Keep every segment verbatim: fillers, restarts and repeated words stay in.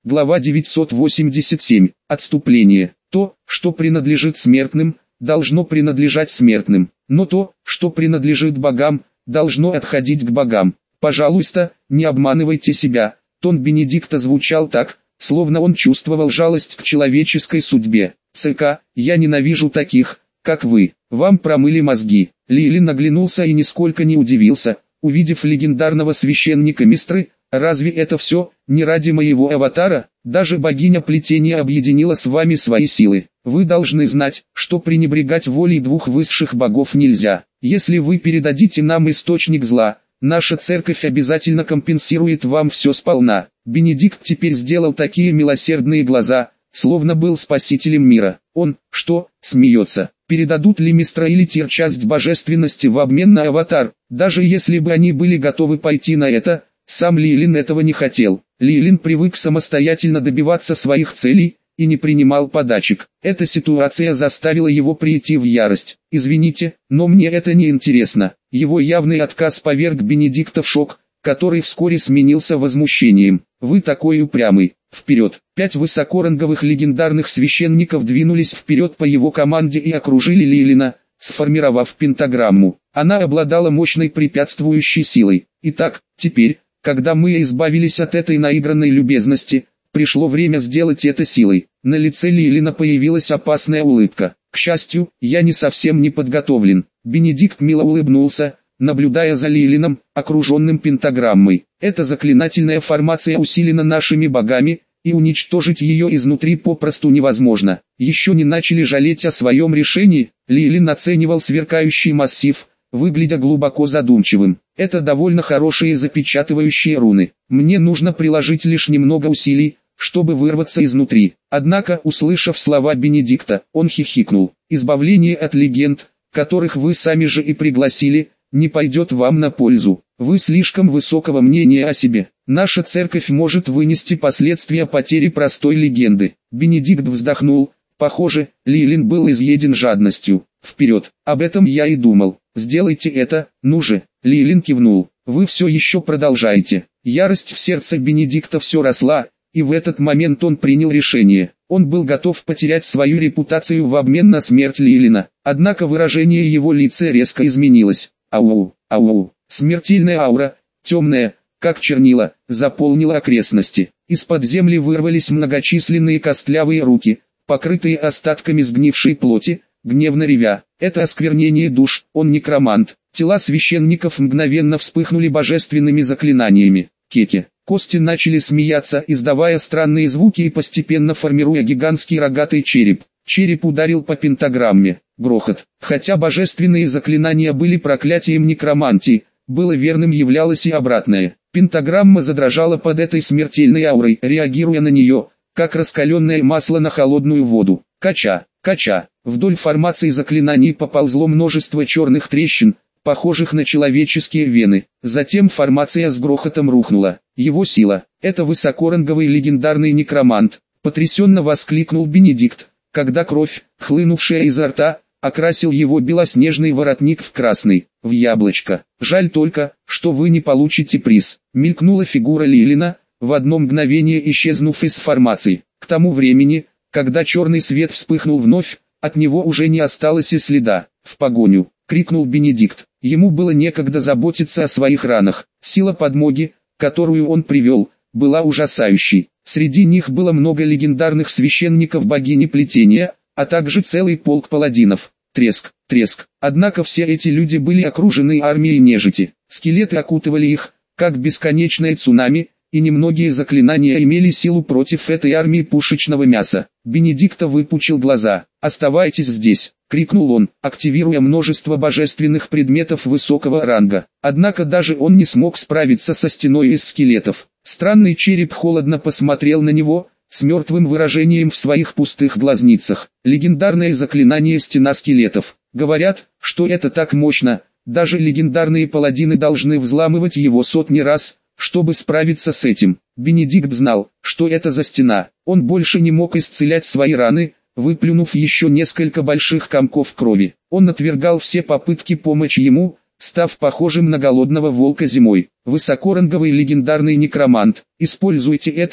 Глава девятьсот восемьдесят семь. Отступление. То, что принадлежит смертным, должно принадлежать смертным, но то, что принадлежит богам, должно отходить к богам. Пожалуйста, не обманывайте себя. Тон Бенедикта звучал так, словно он чувствовал жалость к человеческой судьбе. ЦК, я ненавижу таких, как вы. Вам промыли мозги. Лилин оглянулся и нисколько не удивился, увидев легендарного священника Мистры. Разве это все, не ради моего аватара? Даже богиня плетения объединила с вами свои силы. Вы должны знать, что пренебрегать волей двух высших богов нельзя. Если вы передадите нам источник зла, наша церковь обязательно компенсирует вам все сполна. Бенедикт теперь сделал такие милосердные глаза, словно был спасителем мира. Он, что, смеется? Передадут ли Мистра или Тир часть божественности в обмен на аватар? Даже если бы они были готовы пойти на это, сам Лилин этого не хотел. Лилин привык самостоятельно добиваться своих целей и не принимал подачек. Эта ситуация заставила его прийти в ярость. «Извините, но мне это не интересно». Его явный отказ поверг Бенедикта в шок, который вскоре сменился возмущением. «Вы такой упрямый! Вперед!» Пять высокоранговых легендарных священников двинулись вперед по его команде и окружили Лилина, сформировав пентаграмму. Она обладала мощной препятствующей силой. Итак, теперь, когда мы избавились от этой наигранной любезности, пришло время сделать это силой. На лице Лилина появилась опасная улыбка. К счастью, я не совсем не подготовлен. Бенедикт мило улыбнулся, наблюдая за Лилином, окруженным пентаграммой. Эта заклинательная формация усилена нашими богами, и уничтожить ее изнутри попросту невозможно. Еще не начали жалеть о своем решении. Лилин оценивал сверкающий массив, выглядя глубоко задумчивым. Это довольно хорошие запечатывающие руны. Мне нужно приложить лишь немного усилий, чтобы вырваться изнутри. Однако, услышав слова Бенедикта, он хихикнул. Избавление от легенд, которых вы сами же и пригласили, не пойдет вам на пользу. Вы слишком высокого мнения о себе. Наша церковь может вынести последствия потери простой легенды. Бенедикт вздохнул. Похоже, Лилин был изъеден жадностью. Вперед, об этом я и думал. Сделайте это, ну же. Лилин кивнул. Вы все еще продолжаете. Ярость в сердце Бенедикта все росла, и в этот момент он принял решение. Он был готов потерять свою репутацию в обмен на смерть Лилина. Однако выражение его лица резко изменилось. Ау, ау. Смертельная аура, темная, как чернила, заполнила окрестности. Из-под земли вырвались многочисленные костлявые руки, покрытые остатками сгнившей плоти, гневно ревя. Это осквернение душ, он некромант. Тела священников мгновенно вспыхнули божественными заклинаниями. Кеки. Кости начали смеяться, издавая странные звуки и постепенно формируя гигантский рогатый череп. Череп ударил по пентаграмме. Грохот. Хотя божественные заклинания были проклятием некромантии, было верным являлось и обратное. Пентаграмма задрожала под этой смертельной аурой, реагируя на нее, как раскаленное масло на холодную воду. Кача, кача. Вдоль формации заклинаний поползло множество черных трещин, похожих на человеческие вены. Затем формация с грохотом рухнула. Его сила. Это высокоранговый легендарный некромант. Потрясенно воскликнул Бенедикт, когда кровь, хлынувшая изо рта, окрасил его белоснежный воротник в красный, в яблочко. Жаль только, что вы не получите приз. Мелькнула фигура Лилина, в одно мгновение исчезнув из формации. К тому времени, когда черный свет вспыхнул вновь, от него уже не осталось и следа. «В погоню!» — крикнул Бенедикт. Ему было некогда заботиться о своих ранах. Сила подмоги, которую он привел, была ужасающей. Среди них было много легендарных священников богини плетения, а также целый полк паладинов. Треск, треск. Однако все эти люди были окружены армией нежити. Скелеты окутывали их, как бесконечное цунами, и немногие заклинания имели силу против этой армии пушечного мяса. Бенедикта выпучил глаза. «Оставайтесь здесь!» — крикнул он, активируя множество божественных предметов высокого ранга. Однако даже он не смог справиться со стеной из скелетов. Странный череп холодно посмотрел на него, с мертвым выражением в своих пустых глазницах. Легендарное заклинание «Стена скелетов». Говорят, что это так мощно, даже легендарные паладины должны взламывать его сотни раз, чтобы справиться с этим. Бенедикт знал, что это за стена. Он больше не мог исцелять свои раны, выплюнув еще несколько больших комков крови. Он отвергал все попытки помочь ему, став похожим на голодного волка зимой. Высокоранговый легендарный некромант. Используйте это,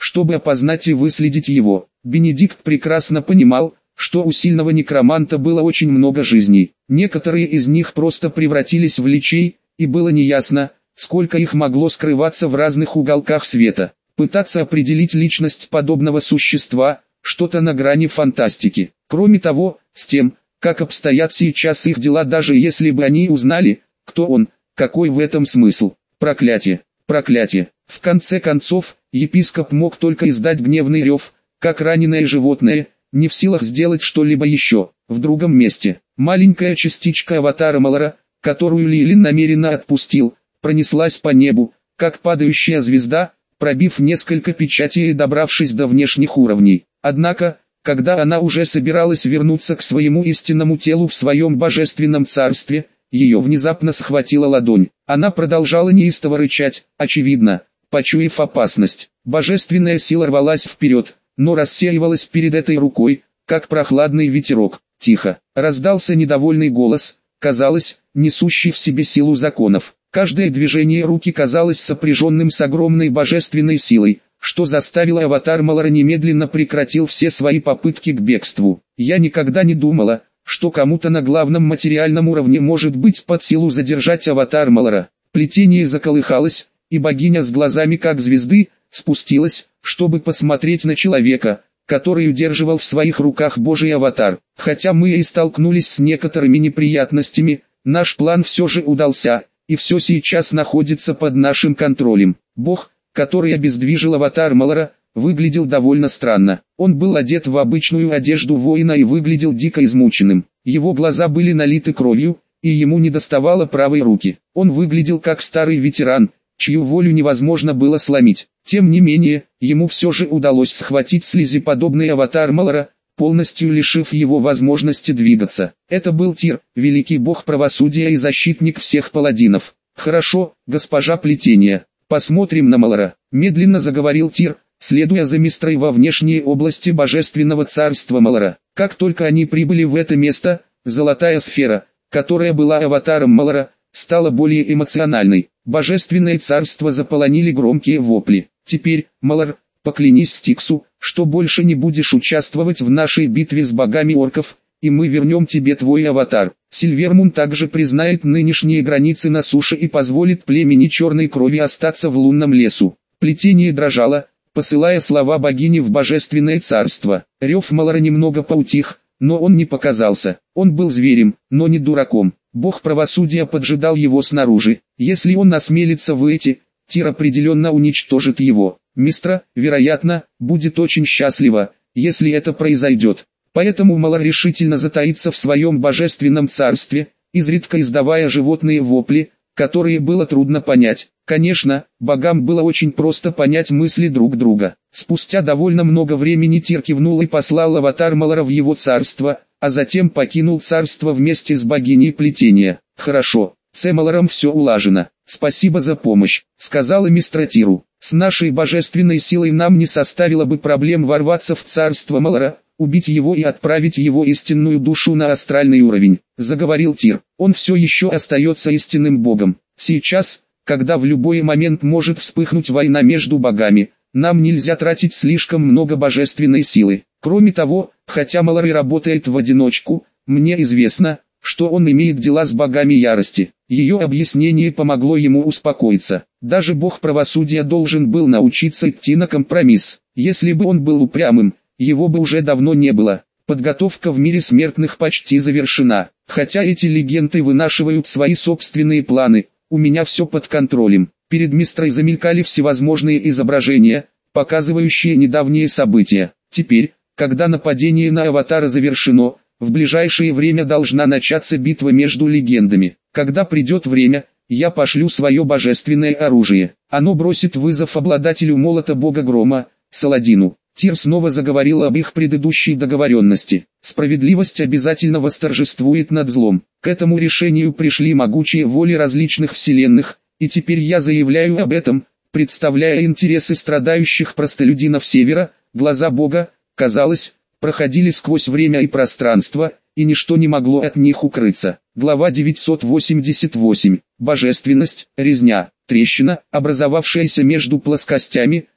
чтобы опознать и выследить его. Бенедикт прекрасно понимал, что у сильного некроманта было очень много жизней. Некоторые из них просто превратились в личей, и было неясно, сколько их могло скрываться в разных уголках света. Пытаться определить личность подобного существа – что-то на грани фантастики. Кроме того, с тем, как обстоят сейчас их дела, даже если бы они узнали, кто он, какой в этом смысл? Проклятие, проклятие. В конце концов, епископ мог только издать гневный рев, как раненое животное, не в силах сделать что-либо еще. В другом месте, маленькая частичка аватара Малора, которую Лилин намеренно отпустил, пронеслась по небу, как падающая звезда, пробив несколько печатей и добравшись до внешних уровней. Однако, когда она уже собиралась вернуться к своему истинному телу в своем божественном царстве, ее внезапно схватила ладонь. Она продолжала неистово рычать, очевидно, почуяв опасность. Божественная сила рвалась вперед, но рассеивалась перед этой рукой, как прохладный ветерок. Тихо, раздался недовольный голос, казалось, несущий в себе силу законов. Каждое движение руки казалось сопряженным с огромной божественной силой, что заставило аватар Малора немедленно прекратил все свои попытки к бегству. Я никогда не думала, что кому-то на главном материальном уровне может быть под силу задержать аватар Малора. Плетение заколыхалось, и богиня с глазами как звезды, спустилась, чтобы посмотреть на человека, который удерживал в своих руках Божий аватар. Хотя мы и столкнулись с некоторыми неприятностями, наш план все же удался, и все сейчас находится под нашим контролем. Бог, который обездвижил аватар Малора, выглядел довольно странно. Он был одет в обычную одежду воина и выглядел дико измученным. Его глаза были налиты кровью, и ему недоставало правой руки. Он выглядел как старый ветеран, чью волю невозможно было сломить. Тем не менее, ему все же удалось схватить слезеподобный аватар Малора, полностью лишив его возможности двигаться. Это был Тир, великий бог правосудия и защитник всех паладинов. «Хорошо, госпожа Плетения, посмотрим на Малора», — медленно заговорил Тир, следуя за Мистрой во внешние области божественного царства Малора. Как только они прибыли в это место, золотая сфера, которая была аватаром Малора, стала более эмоциональной. Божественное царство заполонили громкие вопли. «Теперь, Малор, поклянись Стиксу, что больше не будешь участвовать в нашей битве с богами орков, и мы вернем тебе твой аватар. Сильвермун также признает нынешние границы на суше и позволит племени черной крови остаться в лунном лесу». Плетение дрожало, посылая слова богини в божественное царство. Рев Малора немного поутих, но он не показался. Он был зверем, но не дураком. Бог правосудия поджидал его снаружи. Если он осмелится выйти, Тир определенно уничтожит его. Мистра, вероятно, будет очень счастлива, если это произойдет. Поэтому Малор решительно затаится в своем божественном царстве, изредка издавая животные вопли, которые было трудно понять. Конечно, богам было очень просто понять мысли друг друга. Спустя довольно много времени Тир кивнул и послал аватар Малора в его царство, а затем покинул царство вместе с богиней плетения. «Хорошо, с Малором все улажено. Спасибо за помощь», — сказала Мистра Тиру. «С нашей божественной силой нам не составило бы проблем ворваться в царство Малора, убить его и отправить его истинную душу на астральный уровень», — заговорил Тир. «Он все еще остается истинным богом. Сейчас, когда в любой момент может вспыхнуть война между богами, нам нельзя тратить слишком много божественной силы. Кроме того, хотя Малор и работает в одиночку, мне известно, что он имеет дела с богами ярости». Ее объяснение помогло ему успокоиться. Даже бог правосудия должен был научиться идти на компромисс. Если бы он был упрямым, его бы уже давно не было. Подготовка в мире смертных почти завершена. Хотя эти легенды вынашивают свои собственные планы, у меня все под контролем. Перед Мистрой замелькали всевозможные изображения, показывающие недавние события. Теперь, когда нападение на аватара завершено, в ближайшее время должна начаться битва между легендами. Когда придет время, я пошлю свое божественное оружие. Оно бросит вызов обладателю молота бога грома, Саладину. Тир снова заговорил об их предыдущей договоренности. Справедливость обязательно восторжествует над злом. К этому решению пришли могучие воли различных вселенных, и теперь я заявляю об этом, представляя интересы страдающих простолюдинов Севера. Глаза бога, казалось, проходили сквозь время и пространство, и ничто не могло от них укрыться. Глава девятьсот восемьдесят восемь. Божественность, резня, трещина, образовавшаяся между плоскостями,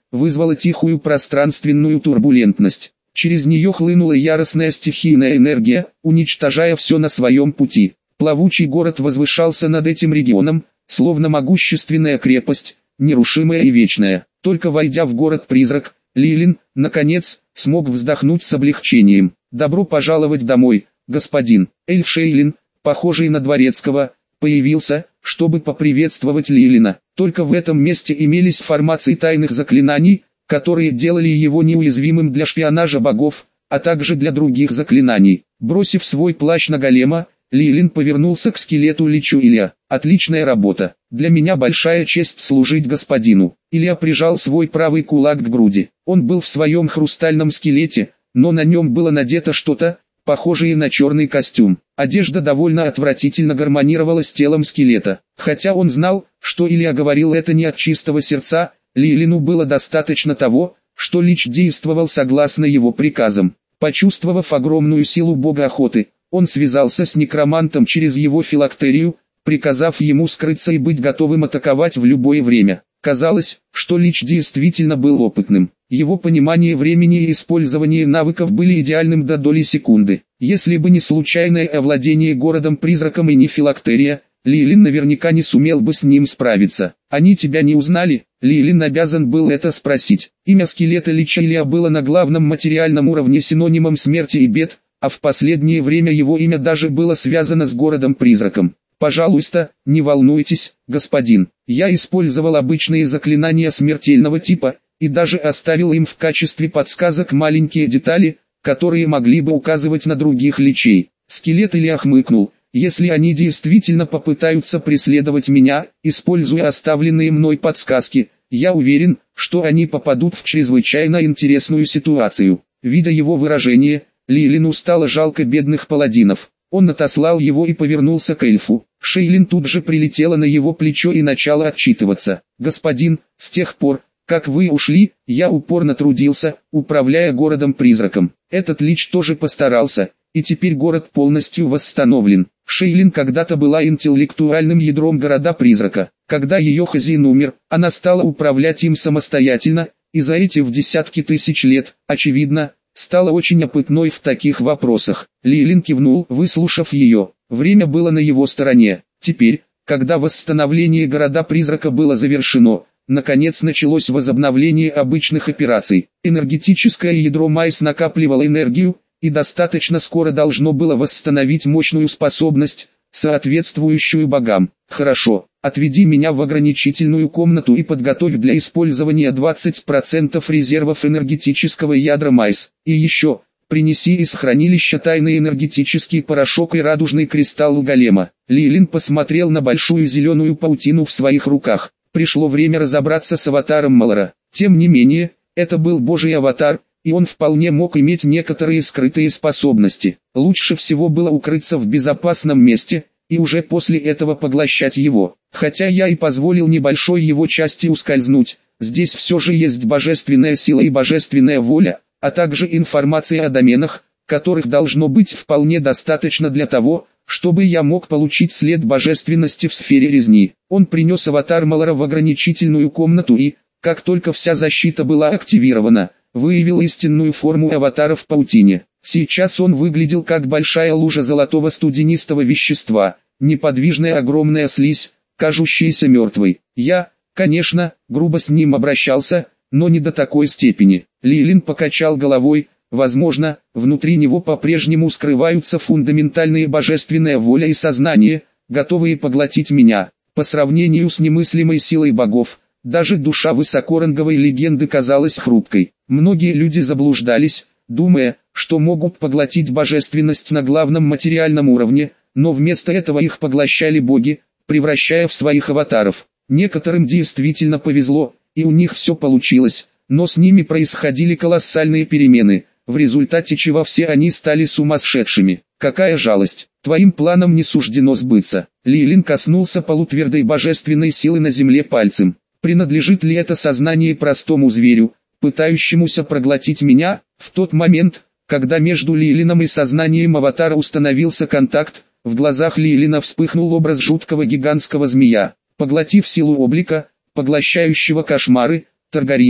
вызвало тихую пространственную турбулентность. Через нее хлынула яростная стихийная энергия, уничтожая все на своем пути. Плавучий город возвышался над этим регионом, словно могущественная крепость, нерушимая и вечная. Только войдя в город-призрак, Лилин, наконец, смог вздохнуть с облегчением. «Добро пожаловать домой, господин». Эльф Шейлин, похожий на дворецкого, появился, чтобы поприветствовать Лилина. Только в этом месте имелись формации тайных заклинаний, которые делали его неуязвимым для шпионажа богов, а также для других заклинаний. Бросив свой плащ на голема, Лилин повернулся к скелету Личу. «Илья, отличная работа. Для меня большая честь служить господину». Илья прижал свой правый кулак к груди. Он был в своем хрустальном скелете, но на нем было надето что-то, похожее на черный костюм. Одежда довольно отвратительно гармонировала с телом скелета. Хотя он знал, что Илья говорил это не от чистого сердца, Лилину было достаточно того, что Лич действовал согласно его приказам. Почувствовав огромную силу бога охоты, он связался с некромантом через его филактерию, приказав ему скрыться и быть готовым атаковать в любое время. Казалось, что Лич действительно был опытным. Его понимание времени и использование навыков были идеальным до доли секунды. Если бы не случайное овладение городом-призраком и не филактерия, Лилин наверняка не сумел бы с ним справиться. «Они тебя не узнали?» Лилин обязан был это спросить. Имя скелета Лича Илья было на главном материальном уровне синонимом смерти и бед, а в последнее время его имя даже было связано с городом-призраком. «Пожалуйста, не волнуйтесь, господин. Я использовал обычные заклинания смертельного типа, и даже оставил им в качестве подсказок маленькие детали, которые могли бы указывать на других личей». Скелет Илья хмыкнул. «Если они действительно попытаются преследовать меня, используя оставленные мной подсказки, я уверен, что они попадут в чрезвычайно интересную ситуацию». Видя его выражение, Лилину стало жалко бедных паладинов. Он отослал его и повернулся к эльфу. Шейлин тут же прилетела на его плечо и начала отчитываться. «Господин, с тех пор, как вы ушли, я упорно трудился, управляя городом-призраком. Этот Лич тоже постарался, и теперь город полностью восстановлен». Шейлин когда-то была интеллектуальным ядром города-призрака. Когда ее хозяин умер, она стала управлять им самостоятельно, и за эти в десятки тысяч лет, очевидно, стала очень опытной в таких вопросах. Лилин кивнул, выслушав ее. Время было на его стороне. Теперь, когда восстановление города-призрака было завершено, наконец началось возобновление обычных операций. Энергетическое ядро Майс накапливало энергию, и достаточно скоро должно было восстановить мощную способность, соответствующую богам. «Хорошо, отведи меня в ограничительную комнату и подготовь для использования двадцать процентов резервов энергетического ядра Майс. И еще, принеси из хранилища тайный энергетический порошок и радужный кристалл голема». Лилин посмотрел на большую зеленую паутину в своих руках. Пришло время разобраться с аватаром Малора. Тем не менее, это был божий аватар, и он вполне мог иметь некоторые скрытые способности. Лучше всего было укрыться в безопасном месте, и уже после этого поглощать его. Хотя я и позволил небольшой его части ускользнуть, здесь все же есть божественная сила и божественная воля, а также информация о доменах, которых должно быть вполне достаточно для того, чтобы я мог получить след божественности в сфере резни. Он принес аватар Малора в ограничительную комнату и, как только вся защита была активирована, выявил истинную форму аватара в паутине. Сейчас он выглядел как большая лужа золотого студенистого вещества, неподвижная огромная слизь, кажущаяся мертвой. Я, конечно, грубо с ним обращался, но не до такой степени. Лилин покачал головой. Возможно, внутри него по-прежнему скрываются фундаментальные божественная воля и сознание, готовые поглотить меня. По сравнению с немыслимой силой богов, даже душа высокоранговой легенды казалась хрупкой. Многие люди заблуждались, думая, что могут поглотить божественность на главном материальном уровне, но вместо этого их поглощали боги, превращая в своих аватаров. Некоторым действительно повезло, и у них все получилось, но с ними происходили колоссальные перемены, в результате чего все они стали сумасшедшими. Какая жалость, твоим планам не суждено сбыться. Лилин коснулся полутвердой божественной силы на земле пальцем. Принадлежит ли это сознание простому зверю, пытающемуся проглотить меня? В тот момент, когда между Лилином и сознанием аватара установился контакт, в глазах Лилина вспыхнул образ жуткого гигантского змея. Поглотив силу облика, поглощающего кошмары, Таргариен,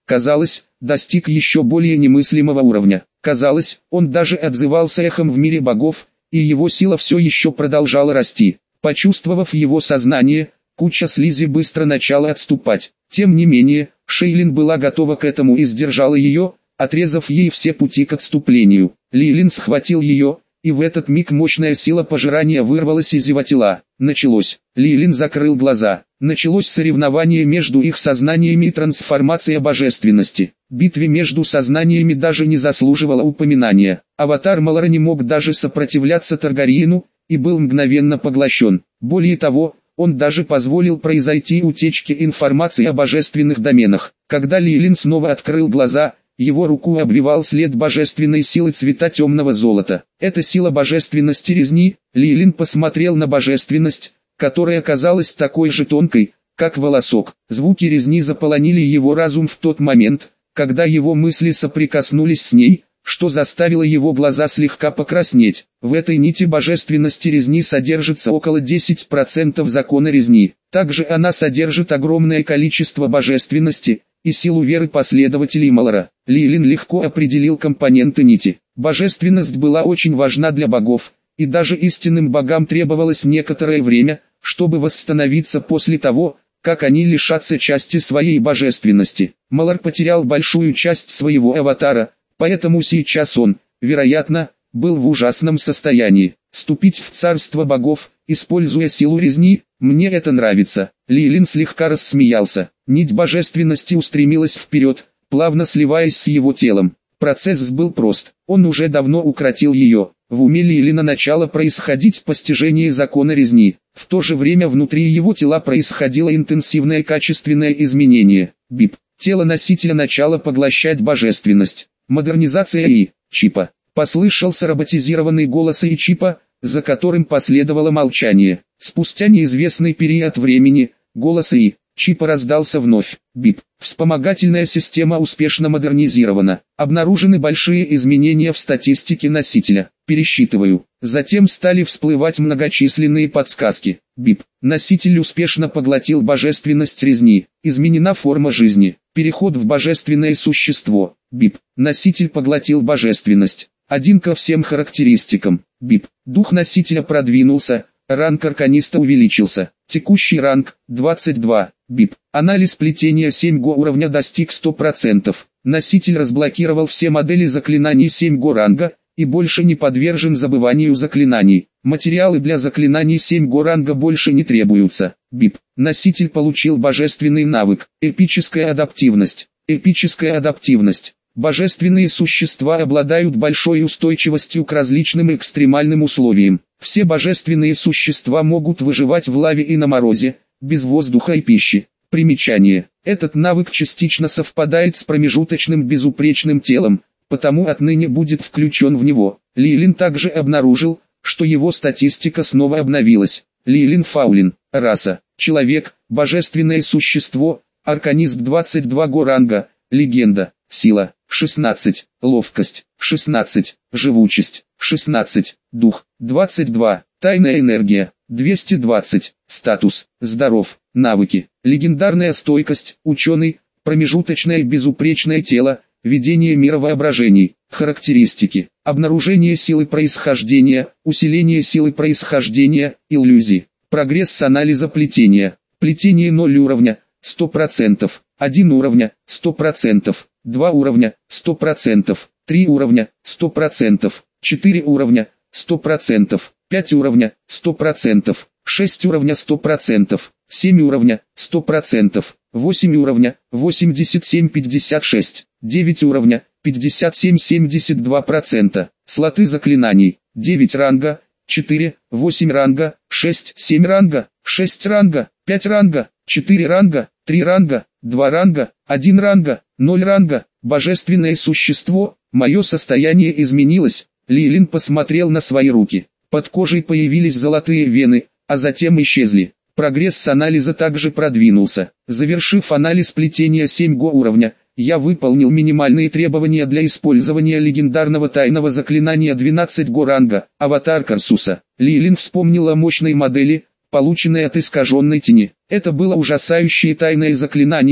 казалось, достиг еще более немыслимого уровня. Казалось, он даже отзывался эхом в мире богов, и его сила все еще продолжала расти. Почувствовав его сознание, куча слизи быстро начала отступать. Тем не менее, Шейлин была готова к этому и сдержала ее, отрезав ей все пути к отступлению. Лилин схватил ее, и в этот миг мощная сила пожирания вырвалась из его тела. Началось. Лилин закрыл глаза. Началось соревнование между их сознаниями и трансформация божественности. Битве между сознаниями даже не заслуживала упоминания. Аватар Малара не мог даже сопротивляться Таргариену, и был мгновенно поглощен. Более того, он даже позволил произойти утечке информации о божественных доменах. Когда Лилин снова открыл глаза, его руку обвивал след божественной силы цвета темного золота. Это сила божественности резни. Лилин посмотрел на божественность, которая казалась такой же тонкой, как волосок. Звуки резни заполонили его разум в тот момент, когда его мысли соприкоснулись с ней, что заставило его глаза слегка покраснеть. В этой нити божественности резни содержится около десяти процентов закона резни. Также она содержит огромное количество божественности и силу веры последователей Малара. Лилин легко определил компоненты нити. Божественность была очень важна для богов, и даже истинным богам требовалось некоторое время, чтобы восстановиться после того, как они лишатся части своей божественности. Малар потерял большую часть своего аватара, поэтому сейчас он, вероятно, был в ужасном состоянии. Ступить в царство богов, используя силу резни, мне это нравится. Лилин слегка рассмеялся. Нить божественности устремилась вперед, плавно сливаясь с его телом. Процесс был прост. Он уже давно укротил ее. В уме Лилина начало происходить постижение закона резни. В то же время внутри его тела происходило интенсивное качественное изменение. Бип. Тело носителя начало поглощать божественность. Модернизация и чипа. Послышался роботизированный голос и чипа, за которым последовало молчание. Спустя неизвестный период времени, голос и чипа раздался вновь. Бип. Вспомогательная система успешно модернизирована. Обнаружены большие изменения в статистике носителя. Пересчитываю. Затем стали всплывать многочисленные подсказки. Бип. Носитель успешно поглотил божественность резни. Изменена форма жизни. Переход в божественное существо. Бип. Носитель поглотил божественность. Один ко всем характеристикам. Бип. Дух носителя продвинулся. Ранг арканиста увеличился. Текущий ранг – двадцать два. Бип. Анализ плетения семь го уровня достиг сто процентов. Носитель разблокировал все модели заклинаний семь го ранга и больше не подвержен забыванию заклинаний. Материалы для заклинаний семь го ранга больше не требуются. Бип. Носитель получил божественный навык. Эпическая адаптивность. Эпическая адаптивность. Божественные существа обладают большой устойчивостью к различным экстремальным условиям. Все божественные существа могут выживать в лаве и на морозе, без воздуха и пищи. Примечание. Этот навык частично совпадает с промежуточным безупречным телом, потому отныне будет включен в него. Лилин также обнаружил, что его статистика снова обновилась. Лилин Фаулин. Раса. Человек. Божественное существо. Арканизм двадцать два го ранга. Легенда. Сила. шестнадцать. Ловкость. шестнадцать. Живучесть. шестнадцать. Дух. двадцать два. Тайная энергия. двести двадцать. Статус. Здоров. Навыки. Легендарная стойкость. Ученый. Промежуточное безупречное тело. Ведение мира воображений. Характеристики. Обнаружение силы происхождения. Усиление силы происхождения. Иллюзии. Прогресс анализа плетения. Плетение ноль уровня. сто процентов. один уровня. сто процентов. два уровня. сто процентов. три уровня. сто процентов. четыре уровня. сто процентов. пять уровня. сто процентов. шесть уровня. сто процентов. семь уровня. сто процентов. восемь уровня. восемьдесят семь пятьдесят шесть. девять уровня. пятьдесят семь семьдесят два процента. Слоты заклинаний. девять ранга. четыре, восемь ранга. шесть, семь ранга. шесть ранга. пять ранга. четыре ранга. три ранга. два ранга. один ранга. ноль ранга. Божественное существо. Мое состояние изменилось. Лилин посмотрел на свои руки. Под кожей появились золотые вены, а затем исчезли. Прогресс анализа также продвинулся. Завершив анализ плетения семь го уровня, я выполнил минимальные требования для использования легендарного тайного заклинания двенадцать го ранга, аватар Карсуса. Лилин вспомнил о мощной модели, полученной от искаженной тени. Это было ужасающее тайное заклинание,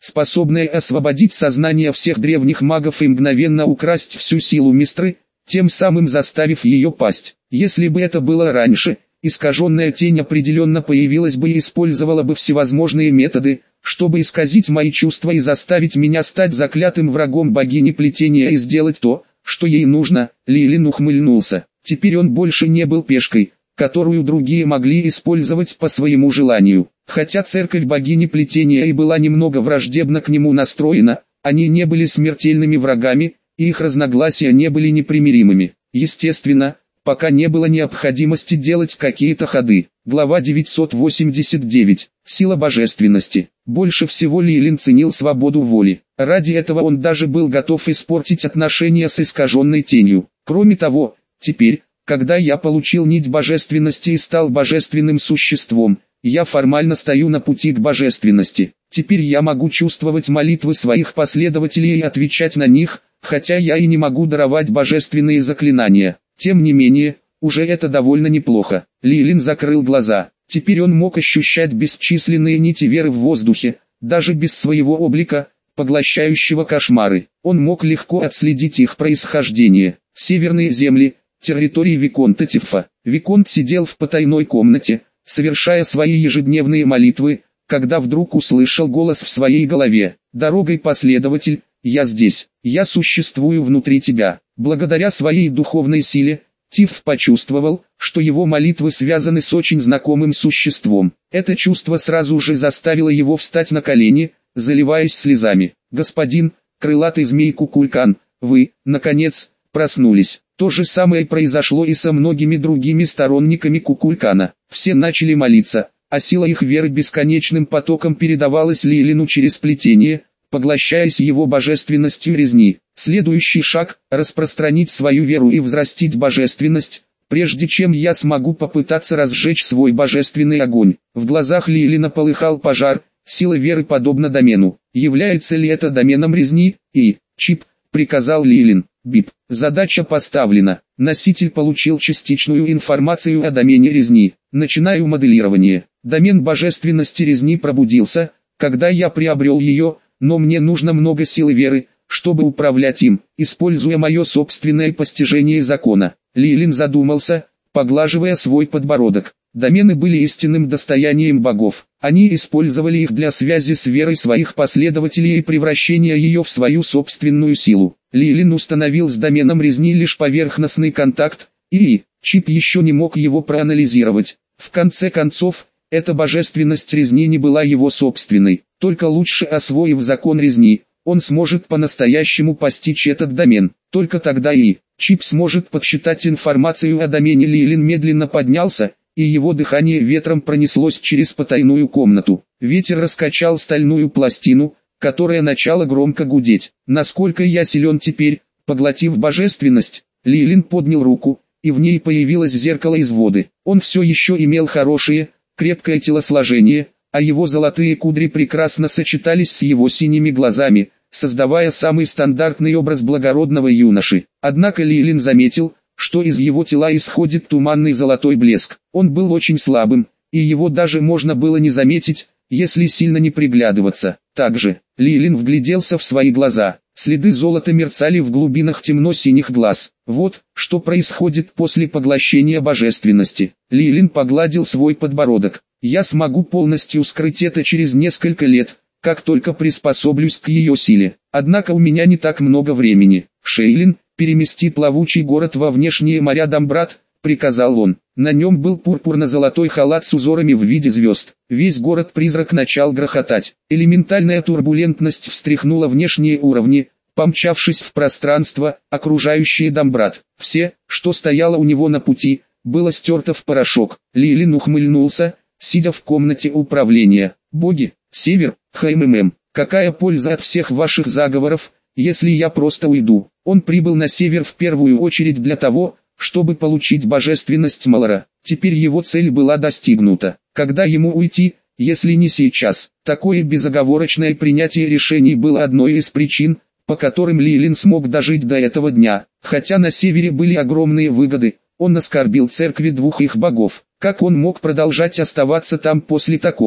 способное освободить сознание всех древних магов и мгновенно украсть всю силу Мистры, тем самым заставив ее пасть. Если бы это было раньше, искаженная тень определенно появилась бы и использовала бы всевозможные методы, чтобы исказить мои чувства и заставить меня стать заклятым врагом богини плетения и сделать то, что ей нужно. Лилин ухмыльнулся. Теперь он больше не был пешкой, которую другие могли использовать по своему желанию. Хотя церковь богини плетения и была немного враждебно к нему настроена, они не были смертельными врагами, и их разногласия не были непримиримыми. Естественно, пока не было необходимости делать какие-то ходы. Глава девятьсот восемьдесят девять. Сила божественности. Больше всего Лилин ценил свободу воли. Ради этого он даже был готов испортить отношения с искаженной тенью. Кроме того, теперь, когда я получил нить божественности и стал божественным существом, я формально стою на пути к божественности. Теперь я могу чувствовать молитвы своих последователей и отвечать на них, хотя я и не могу даровать божественные заклинания. Тем не менее, уже это довольно неплохо. Лилин закрыл глаза. Теперь он мог ощущать бесчисленные нити веры в воздухе, даже без своего облика, поглощающего кошмары. Он мог легко отследить их происхождение. Северные земли, территории Виконта Тиффа. Виконт сидел в потайной комнате, совершая свои ежедневные молитвы, когда вдруг услышал голос в своей голове. «Дорогой последователь, я здесь, я существую внутри тебя». Благодаря своей духовной силе, Тифф почувствовал, что его молитвы связаны с очень знакомым существом. Это чувство сразу же заставило его встать на колени, заливаясь слезами. «Господин, крылатый змей Кукулькан, вы, наконец, проснулись». То же самое произошло и со многими другими сторонниками Кукулькана. Все начали молиться, а сила их веры бесконечным потоком передавалась Лилину через плетение, поглощаясь его божественностью резни. Следующий шаг – распространить свою веру и взрастить божественность, прежде чем я смогу попытаться разжечь свой божественный огонь. В глазах Лилина полыхал пожар, сила веры подобна домену. Является ли это доменом резни? И, чип, приказал Лилин. Бип. Задача поставлена. Носитель получил частичную информацию о домене резни. Начинаю моделирование. Домен божественности резни пробудился, когда я приобрел ее, но мне нужно много силы веры, чтобы управлять им, используя мое собственное постижение закона. Лилин задумался, поглаживая свой подбородок. Домены были истинным достоянием богов. Они использовали их для связи с верой своих последователей и превращения ее в свою собственную силу. Лилин установил с доменом резни лишь поверхностный контакт, и чип еще не мог его проанализировать. В конце концов, эта божественность резни не была его собственной. Только лучше освоив закон резни, он сможет по-настоящему постичь этот домен. Только тогда и чип сможет подсчитать информацию о домене. Лилин медленно поднялся, и его дыхание ветром пронеслось через потайную комнату. Ветер раскачал стальную пластину, которая начала громко гудеть. Насколько я силен теперь, поглотив божественность, Лилин поднял руку, и в ней появилось зеркало из воды. Он все еще имел хорошее, крепкое телосложение, а его золотые кудри прекрасно сочетались с его синими глазами, создавая самый стандартный образ благородного юноши. Однако Лилин заметил, что из его тела исходит туманный золотой блеск. Он был очень слабым, и его даже можно было не заметить, если сильно не приглядываться. Также, Лилин вгляделся в свои глаза. Следы золота мерцали в глубинах темно-синих глаз. Вот, что происходит после поглощения божественности. Лилин погладил свой подбородок. Я смогу полностью скрыть это через несколько лет, как только приспособлюсь к ее силе. Однако у меня не так много времени. Шейлин, перемести плавучий город во внешние моря Дамбрат, приказал он. На нем был пурпурно-золотой халат с узорами в виде звезд. Весь город-призрак начал грохотать. Элементальная турбулентность встряхнула внешние уровни, помчавшись в пространство, окружающее Дамбрат. Все, что стояло у него на пути, было стерто в порошок. Лилин ухмыльнулся, сидя в комнате управления. «Боги, Север, ХММ, какая польза от всех ваших заговоров, если я просто уйду?» Он прибыл на север в первую очередь для того, чтобы получить божественность Малора. Теперь его цель была достигнута. Когда ему уйти, если не сейчас? Такое безоговорочное принятие решений было одной из причин, по которым Лилин смог дожить до этого дня. Хотя на севере были огромные выгоды, он оскорбил церкви двух их богов. Как он мог продолжать оставаться там после такого?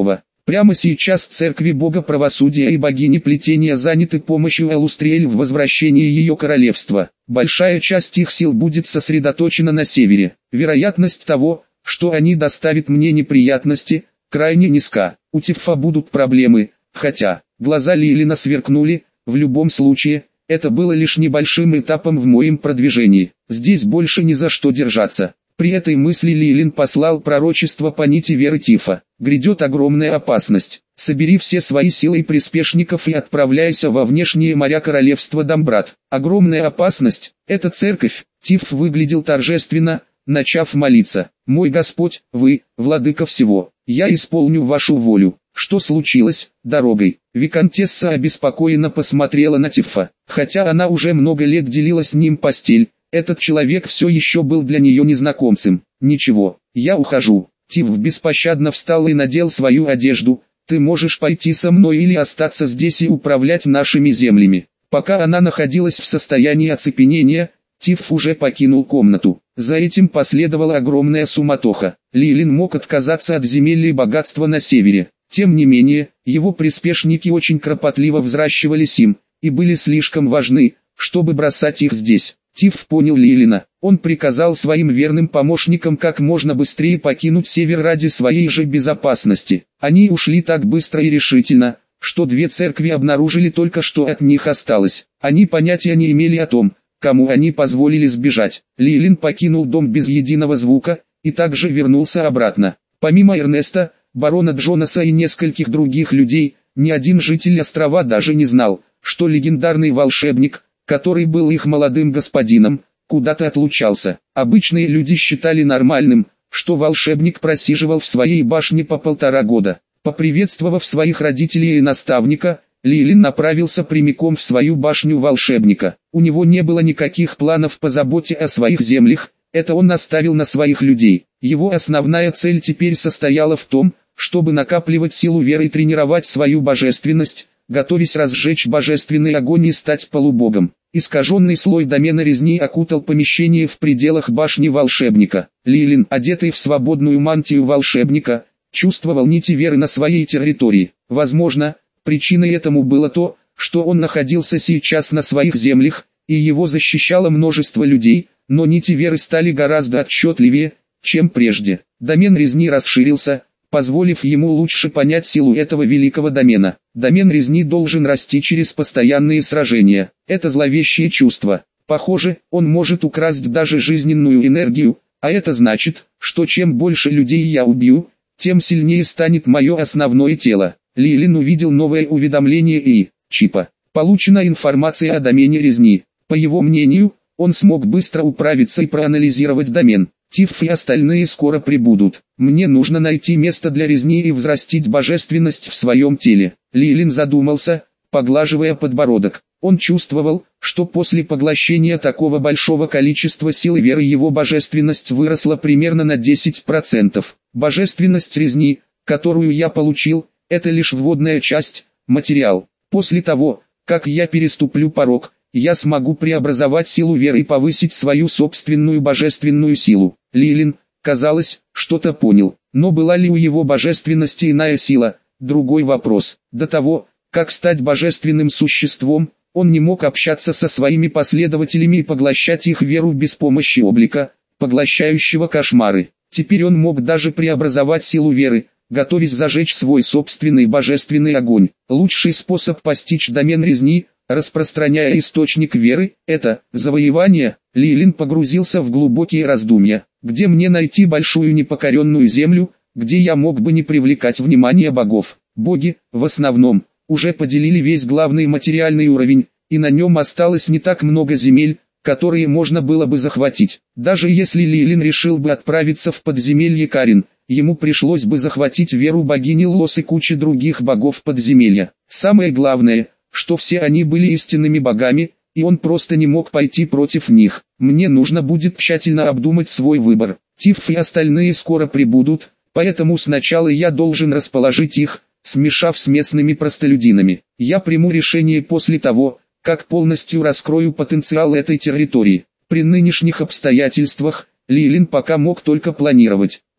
Прямо сейчас церкви бога правосудия и богини плетения заняты помощью Элустриэль в возвращении ее королевства. Большая часть их сил будет сосредоточена на севере. Вероятность того, что они доставят мне неприятности, крайне низка. У Тиффа будут проблемы, хотя, глаза Лилина сверкнули, в любом случае, это было лишь небольшим этапом в моем продвижении. Здесь больше ни за что держаться. При этой мысли Лилин послал пророчество по нити веры Тифа. Грядет огромная опасность. Собери все свои силы и приспешников и отправляйся во внешние моря королевства Дамбрат. Огромная опасность. Это церковь. Тиф выглядел торжественно, начав молиться. Мой Господь, вы, владыка всего. Я исполню вашу волю. Что случилось, дорогой? Викантесса обеспокоенно посмотрела на Тифа. Хотя она уже много лет делила с ним постель, этот человек все еще был для нее незнакомцем. Ничего, я ухожу. Тиф беспощадно встал и надел свою одежду. Ты можешь пойти со мной или остаться здесь и управлять нашими землями. Пока она находилась в состоянии оцепенения, Тиф уже покинул комнату. За этим последовала огромная суматоха. Лилин мог отказаться от земель и богатства на севере. Тем не менее, его приспешники очень кропотливо взращивались им, и были слишком важны, чтобы бросать их здесь. Тиф понял Лилина. Он приказал своим верным помощникам как можно быстрее покинуть север ради своей же безопасности. Они ушли так быстро и решительно, что две церкви обнаружили только что от них осталось. Они понятия не имели о том, кому они позволили сбежать. Лилин покинул дом без единого звука, и также вернулся обратно. Помимо Эрнеста, барона Джонаса и нескольких других людей, ни один житель острова даже не знал, что легендарный волшебник, который был их молодым господином, куда-то отлучался. Обычные люди считали нормальным, что волшебник просиживал в своей башне по полтора года. Поприветствовав своих родителей и наставника, Лилин направился прямиком в свою башню волшебника. У него не было никаких планов по заботе о своих землях, это он оставил на своих людей. Его основная цель теперь состояла в том, чтобы накапливать силу веры и тренировать свою божественность, готовясь разжечь божественный огонь и стать полубогом. Искаженный слой домена резни окутал помещение в пределах башни волшебника. Лилин, одетый в свободную мантию волшебника, чувствовал нити веры на своей территории. Возможно, причиной этому было то, что он находился сейчас на своих землях, и его защищало множество людей, но нити веры стали гораздо отчетливее, чем прежде. Домен резни расширился, позволив ему лучше понять силу этого великого домена. Домен резни должен расти через постоянные сражения. Это зловещее чувство. Похоже, он может украсть даже жизненную энергию, а это значит, что чем больше людей я убью, тем сильнее станет мое основное тело. Лилин увидел новое уведомление и чипа. Получена информация о домене резни. По его мнению, он смог быстро управиться и проанализировать домен. Тиф и остальные скоро прибудут. Мне нужно найти место для резни и взрастить божественность в своем теле. Лилин задумался, поглаживая подбородок. Он чувствовал, что после поглощения такого большого количества силы веры его божественность выросла примерно на десять процентов. Божественность резни, которую я получил, это лишь вводная часть, материал. После того, как я переступлю порог, я смогу преобразовать силу веры и повысить свою собственную божественную силу. Лилин, казалось, что-то понял, но была ли у его божественности иная сила, другой вопрос. До того, как стать божественным существом, он не мог общаться со своими последователями и поглощать их веру без помощи облика, поглощающего кошмары. Теперь он мог даже преобразовать силу веры, готовясь зажечь свой собственный божественный огонь. Лучший способ постичь домен резни, распространяя источник веры, это завоевание. Лилин погрузился в глубокие раздумья. Где мне найти большую непокоренную землю, где я мог бы не привлекать внимание богов? Боги, в основном, уже поделили весь главный материальный уровень, и на нем осталось не так много земель, которые можно было бы захватить. Даже если Лилин решил бы отправиться в подземелье Карин, ему пришлось бы захватить веру богини Лос и кучи других богов подземелья. Самое главное, что все они были истинными богами, и он просто не мог пойти против них. Мне нужно будет тщательно обдумать свой выбор. Тиф и остальные скоро прибудут, поэтому сначала я должен расположить их, смешав с местными простолюдинами. Я приму решение после того, как полностью раскрою потенциал этой территории. При нынешних обстоятельствах, Лилин пока мог только планировать.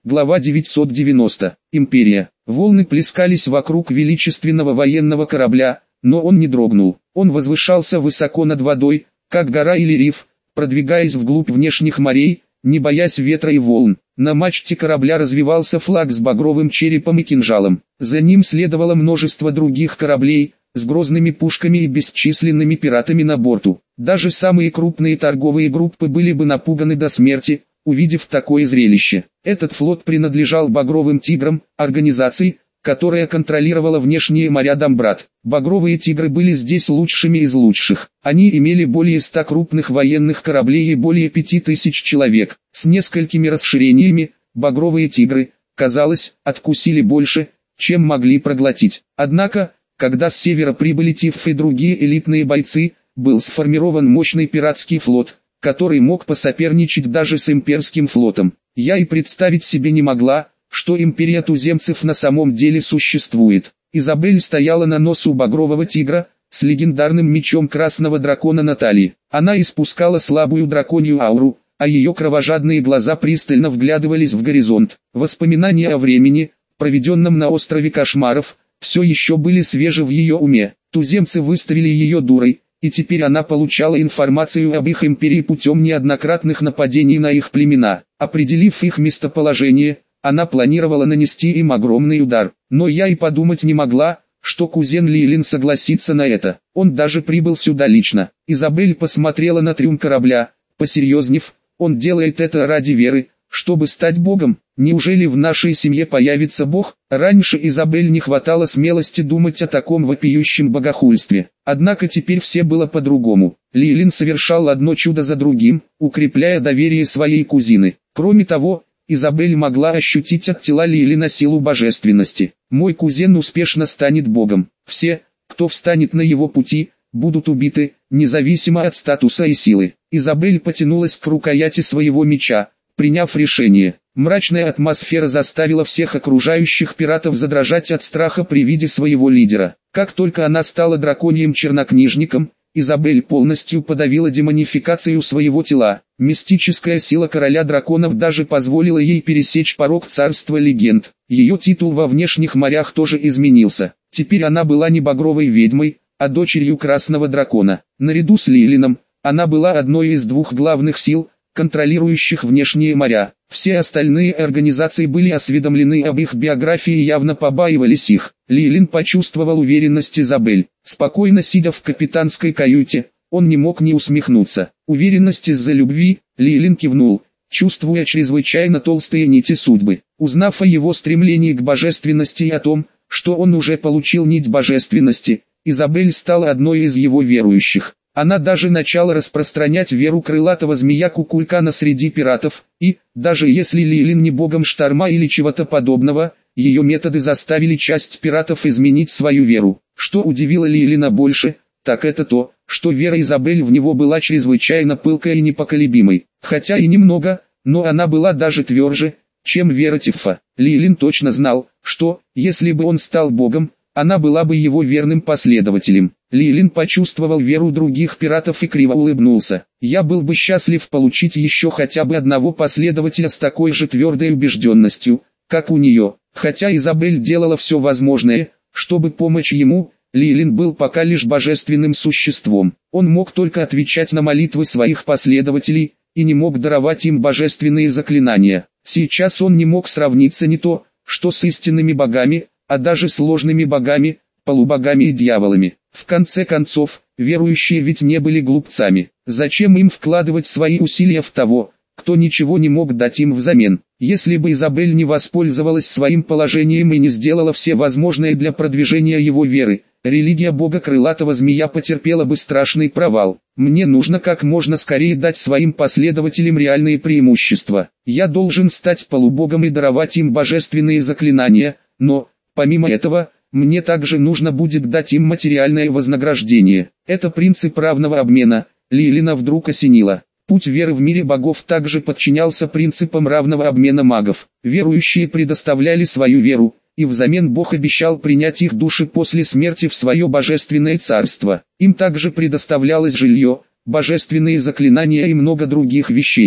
Глава девятьсот девяносто. Империя. Волны плескались вокруг величественного военного корабля, но он не дрогнул. Он возвышался высоко над водой, как гора или риф, продвигаясь вглубь внешних морей, не боясь ветра и волн. На мачте корабля развивался флаг с багровым черепом и кинжалом. За ним следовало множество других кораблей, с грозными пушками и бесчисленными пиратами на борту. Даже самые крупные торговые группы были бы напуганы до смерти, увидев такое зрелище. Этот флот принадлежал Багровым Тиграм, организации, которая контролировала внешние моря Домбрат. Багровые Тигры были здесь лучшими из лучших. Они имели более ста крупных военных кораблей и более пяти тысяч человек. С несколькими расширениями, Багровые Тигры, казалось, откусили больше, чем могли проглотить. Однако, когда с севера прибыли Тиф и другие элитные бойцы, был сформирован мощный пиратский флот, который мог посоперничать даже с имперским флотом. Я и представить себе не могла, что империя туземцев на самом деле существует. Изабель стояла на носу Багрового Тигра, с легендарным мечом Красного Дракона на талии. Она испускала слабую драконью ауру, а ее кровожадные глаза пристально вглядывались в горизонт. Воспоминания о времени, проведенном на острове Кошмаров, все еще были свежи в ее уме. Туземцы выставили ее дурой, и теперь она получала информацию об их империи путем неоднократных нападений на их племена. Определив их местоположение, она планировала нанести им огромный удар. Но я и подумать не могла, что кузен Лилин согласится на это. Он даже прибыл сюда лично. Изабель посмотрела на трюм корабля, посерьезнев. Он делает это ради веры, чтобы стать богом. Неужели в нашей семье появится бог? Раньше Изабель не хватало смелости думать о таком вопиющем богохульстве. Однако теперь все было по-другому. Лилин совершал одно чудо за другим, укрепляя доверие своей кузины. Кроме того, Изабель могла ощутить от тела Лилина силу божественности. Мой кузен успешно станет богом. Все, кто встанет на его пути, будут убиты, независимо от статуса и силы. Изабель потянулась к рукояти своего меча, приняв решение. Мрачная атмосфера заставила всех окружающих пиратов задрожать от страха при виде своего лидера. Как только она стала драконьим чернокнижником, Изабель полностью подавила демонификацию своего тела. Мистическая сила короля драконов даже позволила ей пересечь порог царства легенд. Ее титул во внешних морях тоже изменился. Теперь она была не багровой ведьмой, а дочерью красного дракона. Наряду с Лилином, она была одной из двух главных сил, контролирующих внешние моря. Все остальные организации были осведомлены об их биографии и явно побаивались их. Лилин почувствовал уверенность Изабель. Спокойно сидя в капитанской каюте, он не мог не усмехнуться. Уверенность из-за любви, Лилин кивнул, чувствуя чрезвычайно толстые нити судьбы. Узнав о его стремлении к божественности и о том, что он уже получил нить божественности, Изабель стала одной из его верующих. Она даже начала распространять веру крылатого змея Кукулькана среди пиратов, и, даже если Лилин не богом шторма или чего-то подобного, ее методы заставили часть пиратов изменить свою веру. Что удивило Лилина больше, так это то, что вера Изабель в него была чрезвычайно пылкой и непоколебимой. Хотя и немного, но она была даже тверже, чем вера Тиффа. Лилин точно знал, что, если бы он стал богом, она была бы его верным последователем. Лилин почувствовал веру других пиратов и криво улыбнулся. Я был бы счастлив получить еще хотя бы одного последователя с такой же твердой убежденностью, как у нее. Хотя Изабель делала все возможное, чтобы помочь ему, Лилин был пока лишь божественным существом. Он мог только отвечать на молитвы своих последователей, и не мог даровать им божественные заклинания. Сейчас он не мог сравниться не то, что с истинными богами, а даже сложными богами, полубогами и дьяволами. В конце концов, верующие ведь не были глупцами. Зачем им вкладывать свои усилия в того, кто ничего не мог дать им взамен? Если бы Изабель не воспользовалась своим положением и не сделала все возможное для продвижения его веры, религия бога крылатого змея потерпела бы страшный провал. Мне нужно как можно скорее дать своим последователям реальные преимущества. Я должен стать полубогом и даровать им божественные заклинания, но, помимо этого, мне также нужно будет дать им материальное вознаграждение. Это принцип равного обмена. Лилина вдруг осенила. Путь веры в мире богов также подчинялся принципам равного обмена магов. Верующие предоставляли свою веру, и взамен Бог обещал принять их души после смерти в свое божественное царство. Им также предоставлялось жилье, божественные заклинания и много других вещей.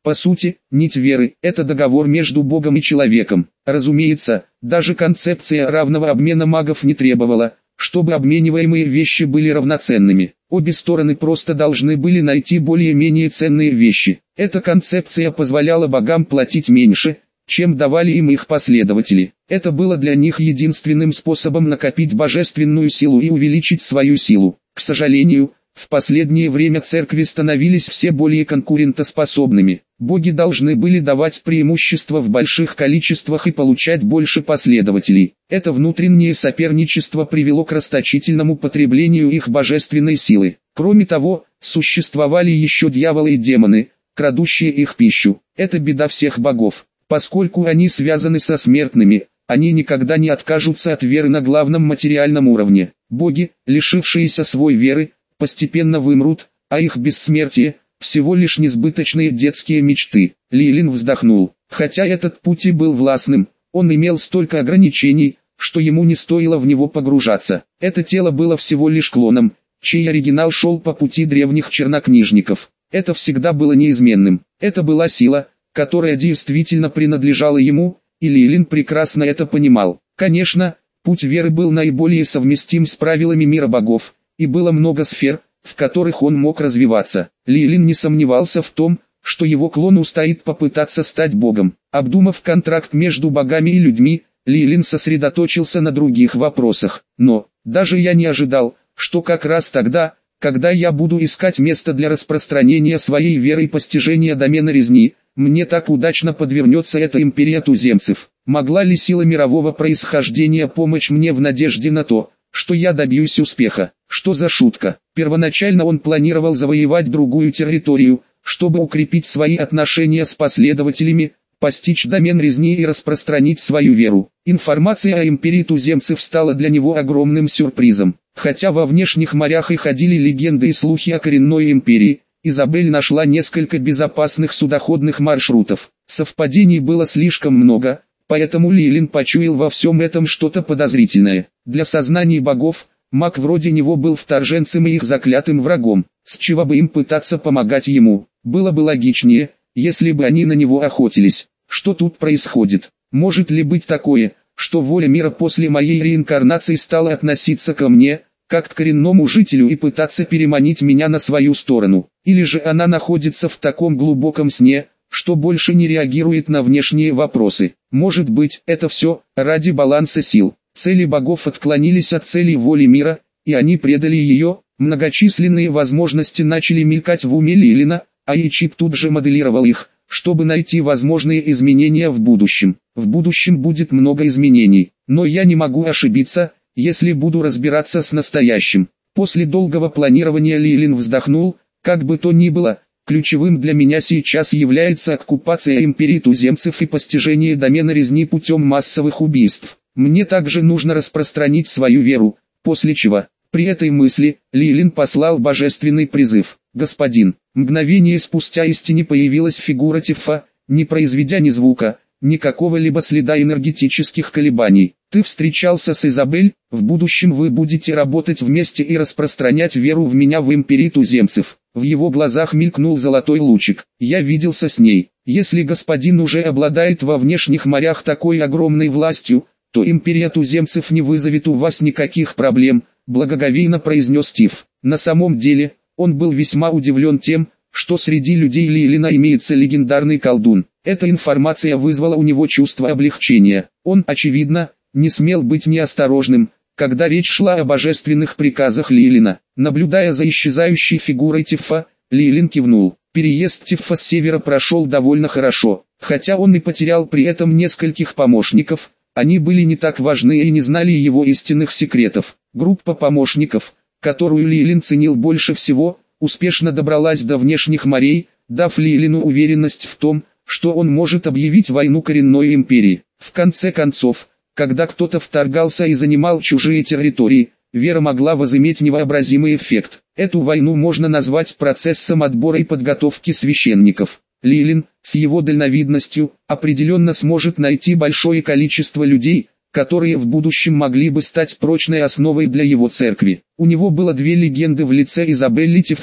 По сути, нить веры – это договор между Богом и человеком. Разумеется, даже концепция равного обмена магов не требовала, чтобы обмениваемые вещи были равноценными. Обе стороны просто должны были найти более-менее ценные вещи. Эта концепция позволяла богам платить меньше, чем давали им их последователи. Это было для них единственным способом накопить божественную силу и увеличить свою силу. К сожалению, в последнее время церкви становились все более конкурентоспособными. Боги должны были давать преимущество в больших количествах и получать больше последователей. Это внутреннее соперничество привело к расточительному потреблению их божественной силы. Кроме того, существовали еще дьяволы и демоны, крадущие их пищу. Это беда всех богов. Поскольку они связаны со смертными, они никогда не откажутся от веры на главном материальном уровне. Боги, лишившиеся своей веры, постепенно вымрут, а их бессмертие – всего лишь несбыточные детские мечты. Лилин вздохнул. Хотя этот путь и был властным, он имел столько ограничений, что ему не стоило в него погружаться. Это тело было всего лишь клоном, чей оригинал шел по пути древних чернокнижников. Это всегда было неизменным. Это была сила, которая действительно принадлежала ему, и Лилин прекрасно это понимал. Конечно, путь веры был наиболее совместим с правилами мира богов, и было много сфер, в которых он мог развиваться. Лилин не сомневался в том, что его клон устоит попытаться стать богом. Обдумав контракт между богами и людьми, Лилин сосредоточился на других вопросах. Но, даже я не ожидал, что как раз тогда, когда я буду искать место для распространения своей веры и постижения домена резни, мне так удачно подвернется эта империя туземцев. Могла ли сила мирового происхождения помочь мне в надежде на то, что я добьюсь успеха? Что за шутка? Первоначально он планировал завоевать другую территорию, чтобы укрепить свои отношения с последователями, постичь домен резни и распространить свою веру. Информация о империи туземцев стала для него огромным сюрпризом. Хотя во внешних морях и ходили легенды и слухи о коренной империи, Изабель нашла несколько безопасных судоходных маршрутов. Совпадений было слишком много, поэтому Лилин почуял во всем этом что-то подозрительное. Для сознаний богов, маг вроде него был вторженцем и их заклятым врагом. С чего бы им пытаться помогать ему? Было бы логичнее, если бы они на него охотились. Что тут происходит? Может ли быть такое, что воля мира после моей реинкарнации стала относиться ко мне, как к коренному жителю, и пытаться переманить меня на свою сторону? Или же она находится в таком глубоком сне, что больше не реагирует на внешние вопросы? Может быть, это все ради баланса сил. Цели богов отклонились от целей воли мира, и они предали ее. Многочисленные возможности начали мелькать в уме Лилина, а Ичип тут же моделировал их, чтобы найти возможные изменения в будущем. В будущем будет много изменений, но я не могу ошибиться, если буду разбираться с настоящим. После долгого планирования Лилин вздохнул. Как бы то ни было, ключевым для меня сейчас является оккупация империи туземцев и постижение домена резни путем массовых убийств. Мне также нужно распространить свою веру, после чего, при этой мысли, Лилин послал божественный призыв. «Господин». Мгновение спустя из тени появилась фигура Тиффа, не произведя ни звука, ни какого-либо следа энергетических колебаний. «Ты встречался с Изабель, в будущем вы будете работать вместе и распространять веру в меня в империи туземцев». В его глазах мелькнул золотой лучик. «Я виделся с ней. Если господин уже обладает во внешних морях такой огромной властью, то империя туземцев не вызовет у вас никаких проблем», благоговейно произнес Тиф. На самом деле, он был весьма удивлен тем, что среди людей Лилина имеется легендарный колдун. Эта информация вызвала у него чувство облегчения. Он, очевидно, не смел быть неосторожным, когда речь шла о божественных приказах Лилина. Наблюдая за исчезающей фигурой Тиффа, Лилин кивнул. Переезд Тиффа с севера прошел довольно хорошо, хотя он и потерял при этом нескольких помощников. Они были не так важны и не знали его истинных секретов. Группа помощников, которую Лилин ценил больше всего, успешно добралась до внешних морей, дав Лилину уверенность в том, что он может объявить войну коренной империи. В конце концов, когда кто-то вторгался и занимал чужие территории, вера могла возыметь невообразимый эффект. Эту войну можно назвать процессом отбора и подготовки священников. Лилин, с его дальновидностью, определенно сможет найти большое количество людей, которые в будущем могли бы стать прочной основой для его церкви. У него было две легенды в лице Изабелли Тиффа,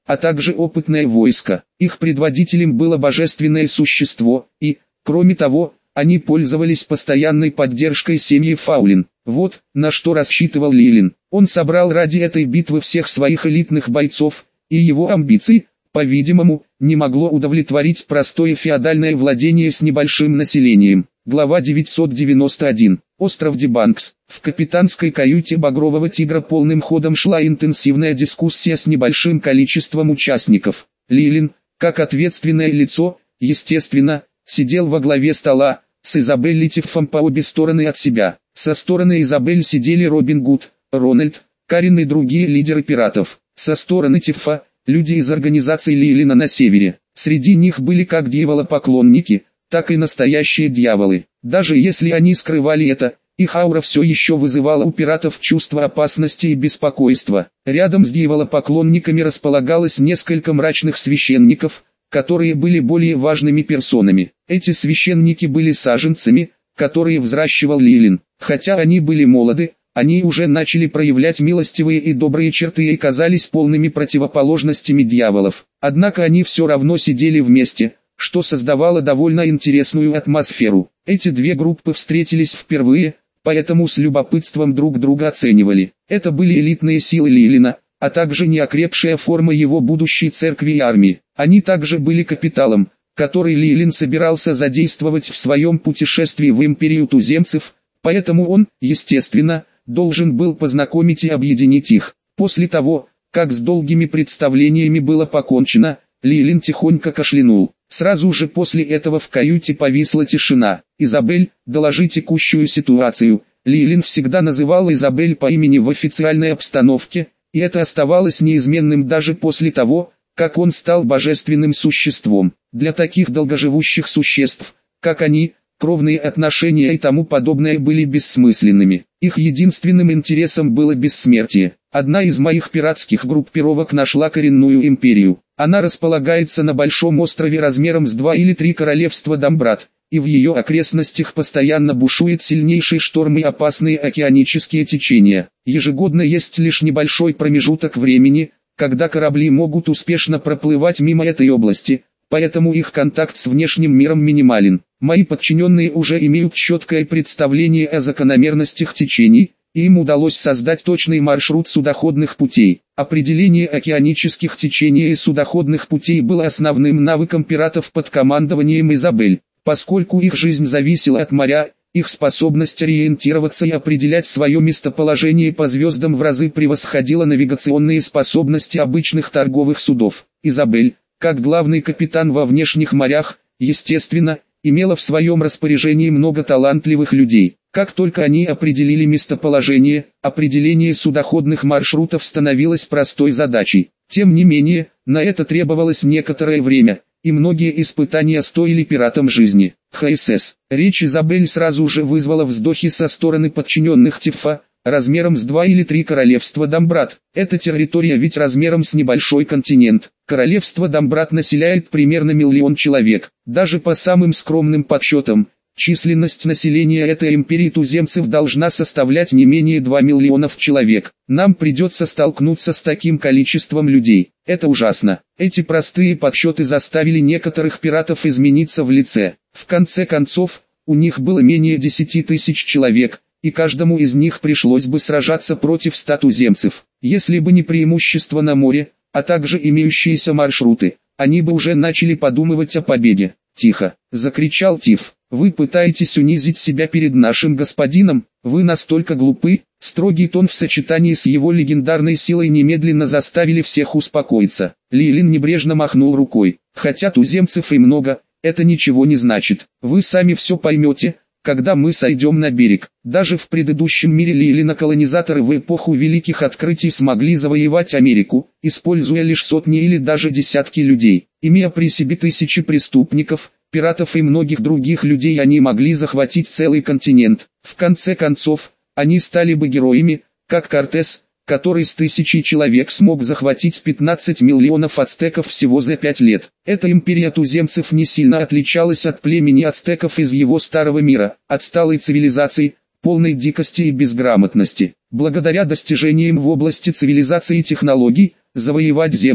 а также опытное войско. Их предводителем было божественное существо, и, кроме того, они пользовались постоянной поддержкой семьи Фаулин. Вот, на что рассчитывал Лилин. Он собрал ради этой битвы всех своих элитных бойцов, и его амбиции, по-видимому, не могло удовлетворить простое феодальное владение с небольшим населением. Глава девятьсот девяносто один. Остров Дебанкс. В капитанской каюте Багрового Тигра полным ходом шла интенсивная дискуссия с небольшим количеством участников. Лилин, как ответственное лицо, естественно, сидел во главе стола, с Изабель и Тиффом по обе стороны от себя. Со стороны Изабель сидели Робин Гуд, Рональд, Карин и другие лидеры пиратов. Со стороны Тиффа, люди из организации Лилина на севере. Среди них были как дьяволопоклонники, так и настоящие дьяволы. Даже если они скрывали это, их аура все еще вызывала у пиратов чувство опасности и беспокойства. Рядом с дьяволопоклонниками располагалось несколько мрачных священников, которые были более важными персонами. Эти священники были саженцами, которые взращивал Лилин. Хотя они были молоды, они уже начали проявлять милостивые и добрые черты и казались полными противоположностями дьяволов. Однако они все равно сидели вместе, что создавало довольно интересную атмосферу. Эти две группы встретились впервые, поэтому с любопытством друг друга оценивали. Это были элитные силы Лилина, а также неокрепшая форма его будущей церкви и армии. Они также были капиталом, который Лилин собирался задействовать в своем путешествии в империю туземцев, поэтому он, естественно, должен был познакомить и объединить их. После того, как с долгими представлениями было покончено, Лилин тихонько кашлянул. Сразу же после этого в каюте повисла тишина. «Изабель, доложи текущую ситуацию». Лилин всегда называл Изабель по имени в официальной обстановке, и это оставалось неизменным даже после того, как он стал божественным существом. Для таких долгоживущих существ, как они, кровные отношения и тому подобное были бессмысленными. Их единственным интересом было бессмертие. Одна из моих пиратских группировок нашла коренную империю. Она располагается на большом острове размером с два или три королевства Дамбрат, и в ее окрестностях постоянно бушует сильнейший шторм и опасные океанические течения. Ежегодно есть лишь небольшой промежуток времени, когда корабли могут успешно проплывать мимо этой области, поэтому их контакт с внешним миром минимален. Мои подчиненные уже имеют четкое представление о закономерностях течений, и им удалось создать точный маршрут судоходных путей. Определение океанических течений и судоходных путей было основным навыком пиратов под командованием Изабель. Поскольку их жизнь зависела от моря, их способность ориентироваться и определять свое местоположение по звездам в разы превосходила навигационные способности обычных торговых судов. Изабель, как главный капитан во внешних морях, естественно, имела в своем распоряжении много талантливых людей. Как только они определили местоположение, определение судоходных маршрутов становилось простой задачей. Тем не менее, на это требовалось некоторое время, и многие испытания стоили пиратам жизни. ХСС. Речь Изабель сразу же вызвала вздохи со стороны подчиненных Тиффа, размером с два или три королевства Дамбрат. Эта территория ведь размером с небольшой континент. Королевство Дамбрат населяет примерно миллион человек. Даже по самым скромным подсчетам, численность населения этой империи туземцев должна составлять не менее двух миллионов человек. Нам придется столкнуться с таким количеством людей. Это ужасно. Эти простые подсчеты заставили некоторых пиратов измениться в лице. В конце концов, у них было менее десяти тысяч человек, и каждому из них пришлось бы сражаться против ста туземцев. Если бы не преимущество на море, а также имеющиеся маршруты, они бы уже начали подумывать о победе. «Тихо!» — закричал Тиф. «Вы пытаетесь унизить себя перед нашим господином? Вы настолько глупы?» Строгий тон в сочетании с его легендарной силой немедленно заставили всех успокоиться. Лилин небрежно махнул рукой. «Хотя туземцев и много, это ничего не значит. Вы сами все поймете, когда мы сойдем на берег». Даже в предыдущем мире Лилина-колонизаторы в эпоху великих открытий смогли завоевать Америку, используя лишь сотни или даже десятки людей. Имея при себе тысячи преступников, пиратов и многих других людей, они могли захватить целый континент. В конце концов, они стали бы героями, как Кортес, который с тысячей человек смог захватить пятнадцать миллионов ацтеков всего за пять лет. Эта империя туземцев не сильно отличалась от племени ацтеков из его старого мира, отсталой цивилизации, полной дикости и безграмотности. Благодаря достижениям в области цивилизации и технологий, завоевать земли,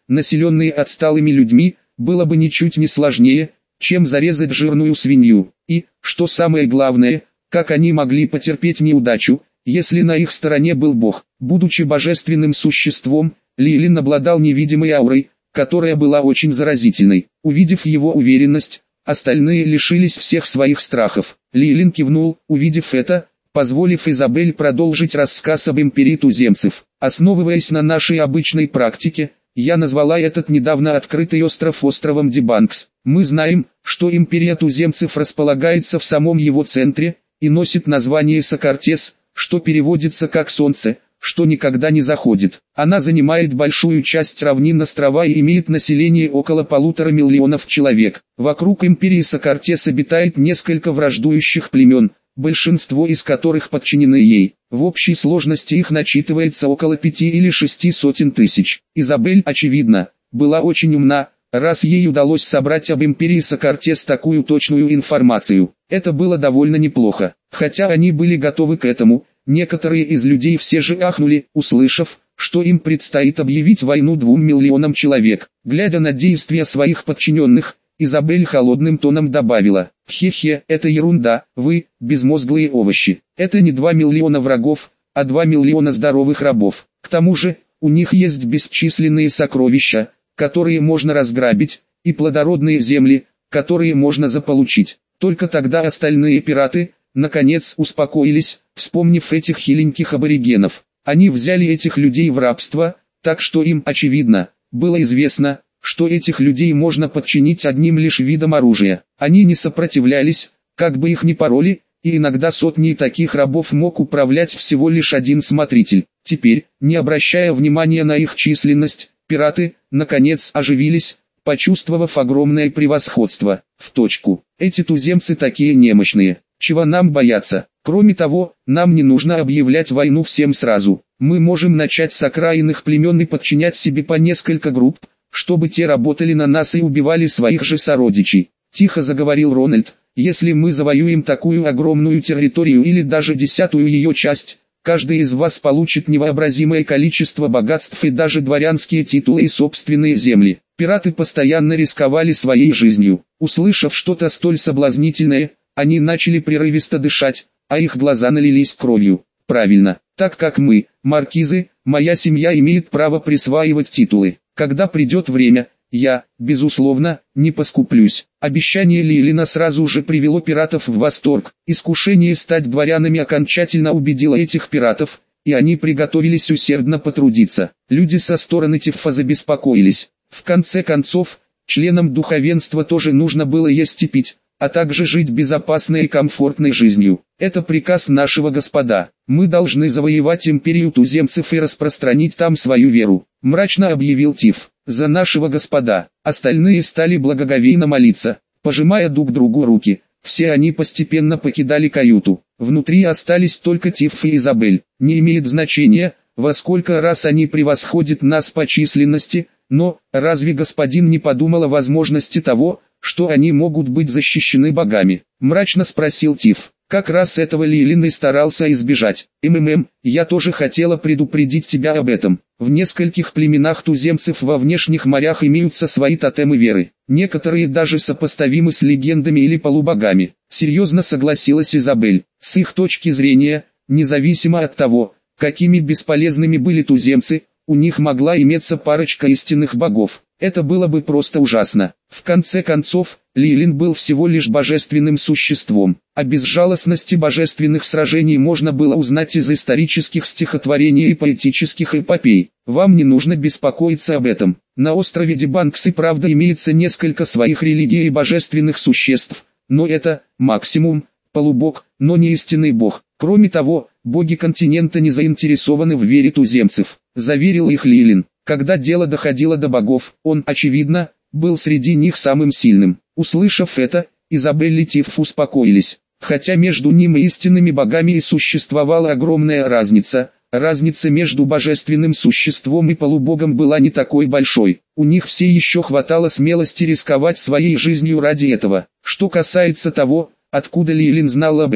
населенные отсталыми людьми, было бы ничуть не сложнее, чем зарезать жирную свинью. И, что самое главное, как они могли потерпеть неудачу, если на их стороне был Бог? Будучи божественным существом, Лилин обладал невидимой аурой, которая была очень заразительной. Увидев его уверенность, остальные лишились всех своих страхов. Лилин кивнул, увидев это, позволив Изабель продолжить рассказ об империи туземцев. Основываясь на нашей обычной практике, я назвала этот недавно открытый остров островом Дебанкс. Мы знаем, что империя туземцев располагается в самом его центре и носит название Сокартес, что переводится как «солнце», что никогда не заходит. Она занимает большую часть равнин острова и имеет население около полутора миллионов человек. Вокруг империи Сокартес обитает несколько враждующих племен, большинство из которых подчинены ей. В общей сложности их насчитывается около пяти или шести сотен тысяч. Изабель, очевидно, была очень умна, раз ей удалось собрать об империи Сокартес такую точную информацию. Это было довольно неплохо. Хотя они были готовы к этому, некоторые из людей все же ахнули, услышав, что им предстоит объявить войну двум миллионам человек. Глядя на действия своих подчиненных, Изабель холодным тоном добавила: «Хе-хе, это ерунда, вы, безмозглые овощи. Это не два миллиона врагов, а два миллиона здоровых рабов. К тому же, у них есть бесчисленные сокровища, которые можно разграбить, и плодородные земли, которые можно заполучить». Только тогда остальные пираты, наконец, успокоились, вспомнив этих хиленьких аборигенов. Они взяли этих людей в рабство, так что им, очевидно, было известно, что этих людей можно подчинить одним лишь видом оружия. Они не сопротивлялись, как бы их ни пороли, и иногда сотни таких рабов мог управлять всего лишь один смотритель. Теперь, не обращая внимания на их численность, пираты, наконец, оживились, почувствовав огромное превосходство. В точку. Эти туземцы такие немощные. Чего нам бояться? Кроме того, нам не нужно объявлять войну всем сразу. Мы можем начать с окраинных племен и подчинять себе по несколько групп, чтобы те работали на нас и убивали своих же сородичей. Тихо заговорил Рональд: если мы завоюем такую огромную территорию или даже десятую ее часть, каждый из вас получит невообразимое количество богатств и даже дворянские титулы и собственные земли. Пираты постоянно рисковали своей жизнью. Услышав что-то столь соблазнительное, они начали прерывисто дышать, а их глаза налились кровью. Правильно, так как мы, маркизы, моя семья имеет право присваивать титулы. Когда придет время, я, безусловно, не поскуплюсь. Обещание Лилина сразу же привело пиратов в восторг. Искушение стать дворянами окончательно убедило этих пиратов, и они приготовились усердно потрудиться. Люди со стороны Тиффа забеспокоились. В конце концов, членам духовенства тоже нужно было есть и пить, а также жить безопасной и комфортной жизнью. Это приказ нашего господа. Мы должны завоевать империю туземцев и распространить там свою веру, мрачно объявил Тиф. За нашего господа. Остальные стали благоговейно молиться, пожимая друг другу руки. Все они постепенно покидали каюту. Внутри остались только Тиф и Изабель. Не имеет значения, во сколько раз они превосходят нас по численности, но разве господин не подумал о возможности того, что они могут быть защищены богами? Мрачно спросил Тиф. Как раз этого Лилин и старался избежать. МММ, я тоже хотела предупредить тебя об этом. В нескольких племенах туземцев во внешних морях имеются свои тотемы веры. Некоторые даже сопоставимы с легендами или полубогами. Серьезно согласилась Изабель. С их точки зрения, независимо от того, какими бесполезными были туземцы, у них могла иметься парочка истинных богов. Это было бы просто ужасно. В конце концов, Лилин был всего лишь божественным существом. О безжалостности божественных сражений можно было узнать из исторических стихотворений и поэтических эпопей. Вам не нужно беспокоиться об этом. На острове Дебанкс и правда имеется несколько своих религий и божественных существ, но это, максимум, полубог, но не истинный бог. Кроме того, боги континента не заинтересованы в вере туземцев, заверил их Лилин. Когда дело доходило до богов, он, очевидно, был среди них самым сильным. Услышав это, Изабель и Тиф успокоились. Хотя между ним и истинными богами и существовала огромная разница, разница между божественным существом и полубогом была не такой большой. У них все еще хватало смелости рисковать своей жизнью ради этого. Что касается того, откуда Лилин знал об этом,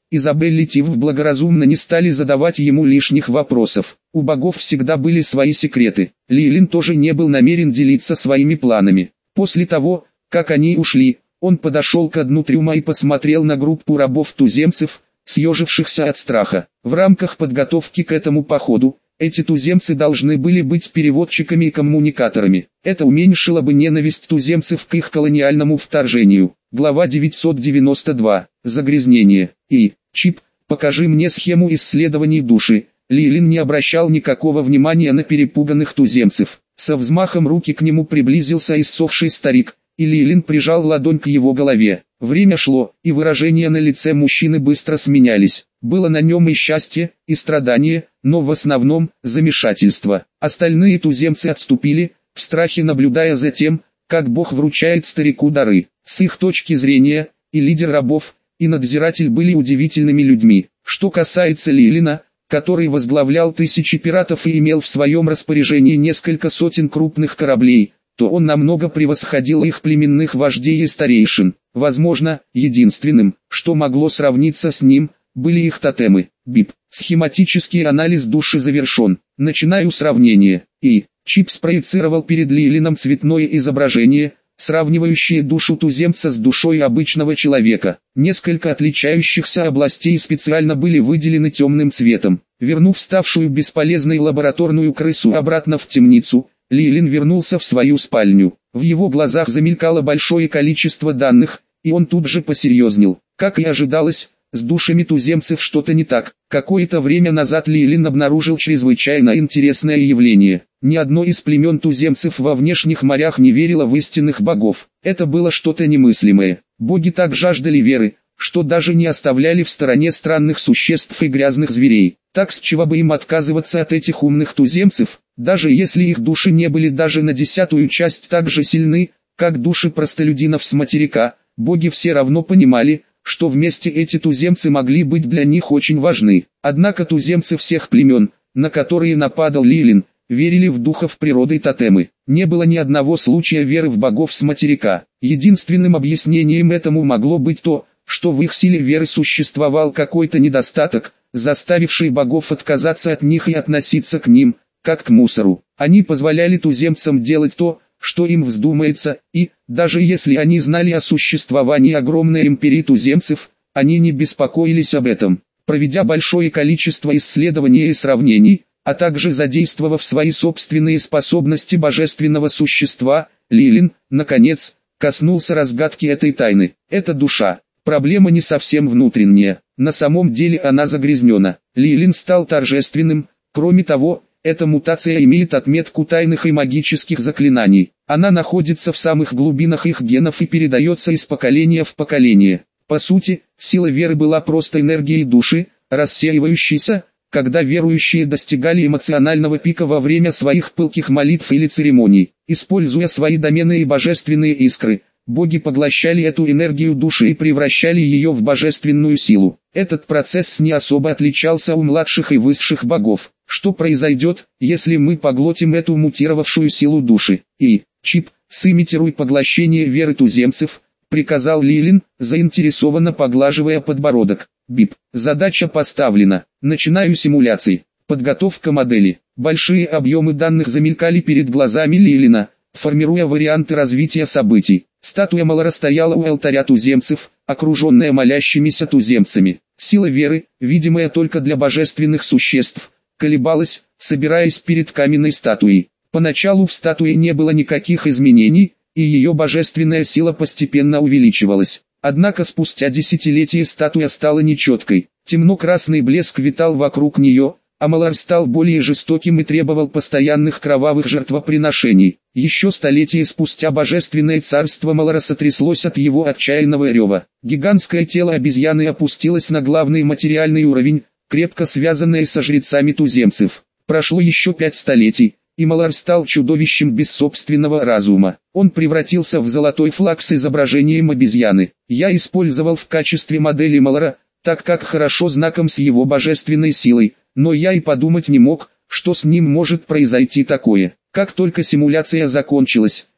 Изабель и Тив благоразумно не стали задавать ему лишних вопросов. У богов всегда были свои секреты. Лилин тоже не был намерен делиться своими планами. После того, как они ушли, он подошел к дну трюма и посмотрел на группу рабов-туземцев, съежившихся от страха. В рамках подготовки к этому походу, эти туземцы должны были быть переводчиками и коммуникаторами. Это уменьшило бы ненависть туземцев к их колониальному вторжению. Глава девятьсот девяносто два. Загрязнение. И, Чип, покажи мне схему исследований души. Лилин не обращал никакого внимания на перепуганных туземцев. Со взмахом руки к нему приблизился иссохший старик, и Лилин прижал ладонь к его голове. Время шло, и выражения на лице мужчины быстро сменялись. Было на нем и счастье, и страдание, но в основном замешательство. Остальные туземцы отступили, в страхе наблюдая за тем, как Бог вручает старику дары. С их точки зрения, и лидер рабов, и надзиратель были удивительными людьми. Что касается Лилина, который возглавлял тысячи пиратов и имел в своем распоряжении несколько сотен крупных кораблей, то он намного превосходил их племенных вождей и старейшин. Возможно, единственным, что могло сравниться с ним, были их тотемы. Бип. Схематический анализ души завершен. Начинаю сравнение. И. Чип спроецировал перед Лилином цветное изображение, сравнивающее душу туземца с душой обычного человека. Несколько отличающихся областей специально были выделены темным цветом. Вернув ставшую бесполезной лабораторную крысу обратно в темницу, Лилин вернулся в свою спальню. В его глазах замелькало большое количество данных, и он тут же посерьезнел. Как и ожидалось, с душами туземцев что-то не так. Какое-то время назад Лилин обнаружил чрезвычайно интересное явление. Ни одно из племен туземцев во внешних морях не верило в истинных богов. Это было что-то немыслимое. Боги так жаждали веры, что даже не оставляли в стороне странных существ и грязных зверей. Так с чего бы им отказываться от этих умных туземцев, даже если их души не были даже на десятую часть так же сильны, как души простолюдинов с материка. Боги все равно понимали, что вместе эти туземцы могли быть для них очень важны. Однако туземцы всех племен, на которые нападал Лилин, верили в духов природы и тотемы. Не было ни одного случая веры в богов с материка. Единственным объяснением этому могло быть то, что в их силе веры существовал какой-то недостаток, заставивший богов отказаться от них и относиться к ним, как к мусору. Они позволяли туземцам делать то, что им вздумается, и, даже если они знали о существовании огромной империи туземцев, они не беспокоились об этом. Проведя большое количество исследований и сравнений, а также задействовав свои собственные способности божественного существа, Лилин, наконец, коснулся разгадки этой тайны. Это душа. Проблема не совсем внутренняя, на самом деле она загрязнена. Лилин стал торжественным. Кроме того, эта мутация имеет отметку тайных и магических заклинаний. Она находится в самых глубинах их генов и передается из поколения в поколение. По сути, сила веры была просто энергией души, рассеивающейся, когда верующие достигали эмоционального пика во время своих пылких молитв или церемоний. Используя свои домены и божественные искры, боги поглощали эту энергию души и превращали ее в божественную силу. Этот процесс не особо отличался у младших и высших богов. Что произойдет, если мы поглотим эту мутировавшую силу души? И, Чип, сымитируй поглощение веры туземцев, приказал Лилин, заинтересованно поглаживая подбородок. Бип. Задача поставлена. Начинаю симуляции. Подготовка модели. Большие объемы данных замелькали перед глазами Лилина, формируя варианты развития событий. Статуя Малара стояла у алтаря туземцев, окруженная молящимися туземцами. Сила веры, видимая только для божественных существ, колебалась, собираясь перед каменной статуей. Поначалу в статуе не было никаких изменений, и ее божественная сила постепенно увеличивалась. Однако спустя десятилетия статуя стала нечеткой. Темно-красный блеск витал вокруг нее, а Малар стал более жестоким и требовал постоянных кровавых жертвоприношений. Еще столетия спустя божественное царство Малара сотряслось от его отчаянного рева. Гигантское тело обезьяны опустилось на главный материальный уровень, крепко связанное со жрецами туземцев. Прошло еще пять столетий, и Малар стал чудовищем без собственного разума. Он превратился в золотой флаг с изображением обезьяны. Я использовал в качестве модели Малара, так как хорошо знаком с его божественной силой, но я и подумать не мог, что с ним может произойти такое. Как только симуляция закончилась,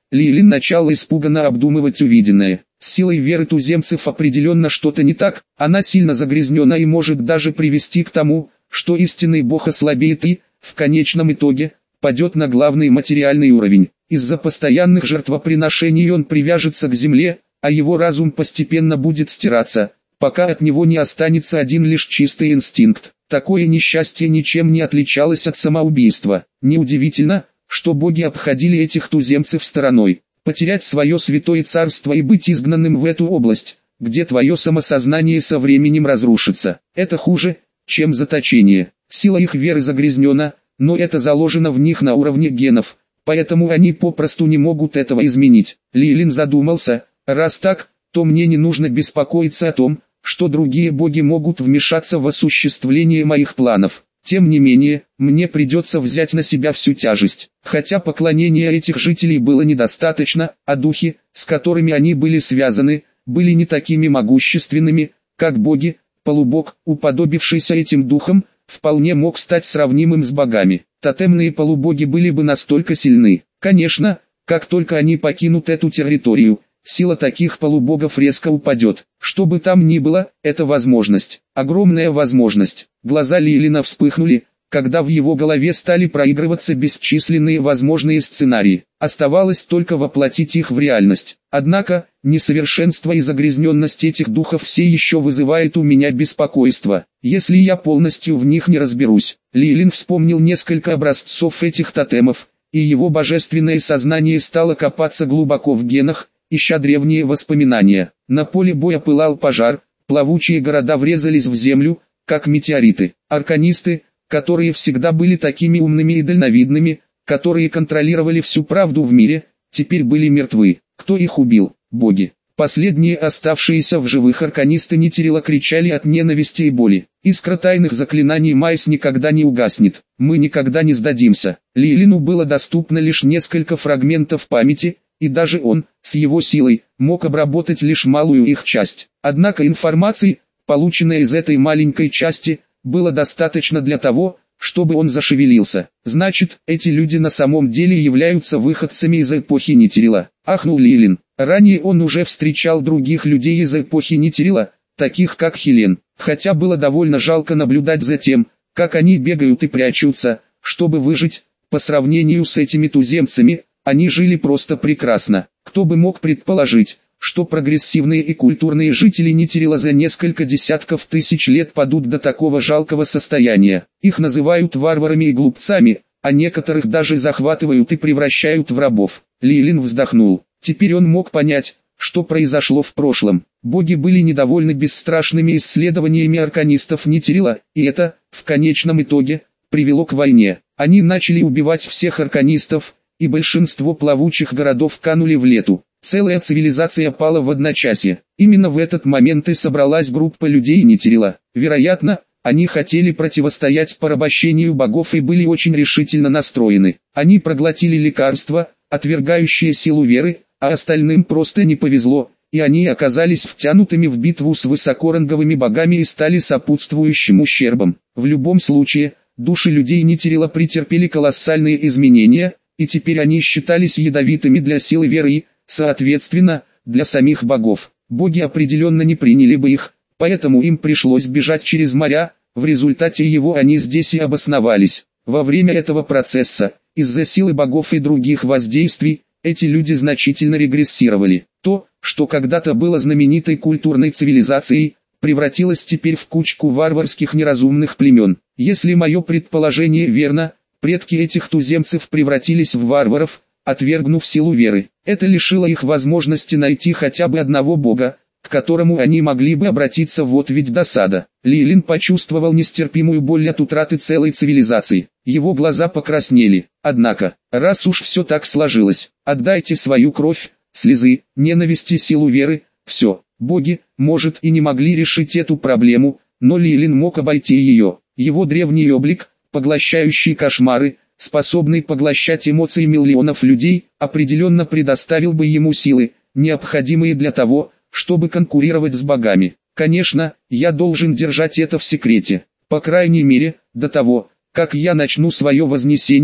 Лилин начала испуганно обдумывать увиденное. С силой веры туземцев определенно что-то не так, она сильно загрязнена и может даже привести к тому, что истинный Бог ослабеет и, в конечном итоге, падет на главный материальный уровень. Из-за постоянных жертвоприношений он привяжется к земле, а его разум постепенно будет стираться, пока от него не останется один лишь чистый инстинкт. Такое несчастье ничем не отличалось от самоубийства. Неудивительно, что боги обходили этих туземцев стороной. Потерять свое святое царство и быть изгнанным в эту область, где твое самосознание со временем разрушится. Это хуже, чем заточение. Сила их веры загрязнена, но это заложено в них на уровне генов, поэтому они попросту не могут этого изменить. Лилин задумался, раз так, то мне не нужно беспокоиться о том, что другие боги могут вмешаться в осуществление моих планов. Тем не менее, мне придется взять на себя всю тяжесть. Хотя поклонения этих жителей было недостаточно, а духи, с которыми они были связаны, были не такими могущественными, как боги. Полубог, уподобившийся этим духам, вполне мог стать сравнимым с богами. Тотемные полубоги были бы настолько сильны. Конечно, как только они покинут эту территорию, сила таких полубогов резко упадет. Что бы там ни было, это возможность. Огромная возможность. Глаза Лилина вспыхнули, когда в его голове стали проигрываться бесчисленные возможные сценарии. Оставалось только воплотить их в реальность. Однако, несовершенство и загрязненность этих духов все еще вызывает у меня беспокойство, если я полностью в них не разберусь. Лилин вспомнил несколько образцов этих тотемов, и его божественное сознание стало копаться глубоко в генах, ища древние воспоминания. На поле боя пылал пожар, плавучие города врезались в землю, как метеориты. Арканисты, которые всегда были такими умными и дальновидными, которые контролировали всю правду в мире, теперь были мертвы. Кто их убил? Боги. Последние оставшиеся в живых арканисты Нитирила кричали от ненависти и боли. Искра тайных заклинаний Майс никогда не угаснет. Мы никогда не сдадимся. Лилину было доступно лишь несколько фрагментов памяти, и даже он, с его силой, мог обработать лишь малую их часть. Однако информации, полученной из этой маленькой части, было достаточно для того, чтобы он зашевелился. Значит, эти люди на самом деле являются выходцами из эпохи Нитирила. Ахнул Лилин. Ранее он уже встречал других людей из эпохи Нитирила, таких как Хелен. Хотя было довольно жалко наблюдать за тем, как они бегают и прячутся, чтобы выжить. По сравнению с этими туземцами, они жили просто прекрасно. Кто бы мог предположить, что прогрессивные и культурные жители Нитирила за несколько десятков тысяч лет падут до такого жалкого состояния. Их называют варварами и глупцами, а некоторых даже захватывают и превращают в рабов. Лилин вздохнул. Теперь он мог понять, что произошло в прошлом. Боги были недовольны бесстрашными исследованиями арканистов Нитирила, и это, в конечном итоге, привело к войне. Они начали убивать всех арканистов, и большинство плавучих городов канули в лету. Целая цивилизация пала в одночасье. Именно в этот момент и собралась группа людей Нитирила. Вероятно, они хотели противостоять порабощению богов и были очень решительно настроены. Они проглотили лекарства, отвергающие силу веры, а остальным просто не повезло, и они оказались втянутыми в битву с высокоранговыми богами и стали сопутствующим ущербом. В любом случае, души людей Нитирила претерпели колоссальные изменения, и теперь они считались ядовитыми для силы веры и, соответственно, для самих богов. Боги определенно не приняли бы их, поэтому им пришлось бежать через моря, в результате его они здесь и обосновались. Во время этого процесса, из-за силы богов и других воздействий, эти люди значительно регрессировали. То, что когда-то было знаменитой культурной цивилизацией, превратилось теперь в кучку варварских неразумных племен. Если мое предположение верно, предки этих туземцев превратились в варваров, отвергнув силу веры. Это лишило их возможности найти хотя бы одного бога, к которому они могли бы обратиться. Вот ведь досада. Лилин почувствовал нестерпимую боль от утраты целой цивилизации. Его глаза покраснели. Однако, раз уж все так сложилось, отдайте свою кровь, слезы, ненависть и силу веры, все. Боги, может, и не могли решить эту проблему, но Лилин мог обойти ее. Его древний облик, поглощающий кошмары, способный поглощать эмоции миллионов людей, определенно предоставил бы ему силы, необходимые для того, чтобы конкурировать с богами. Конечно, я должен держать это в секрете, по крайней мере, до того, как я начну свое вознесение,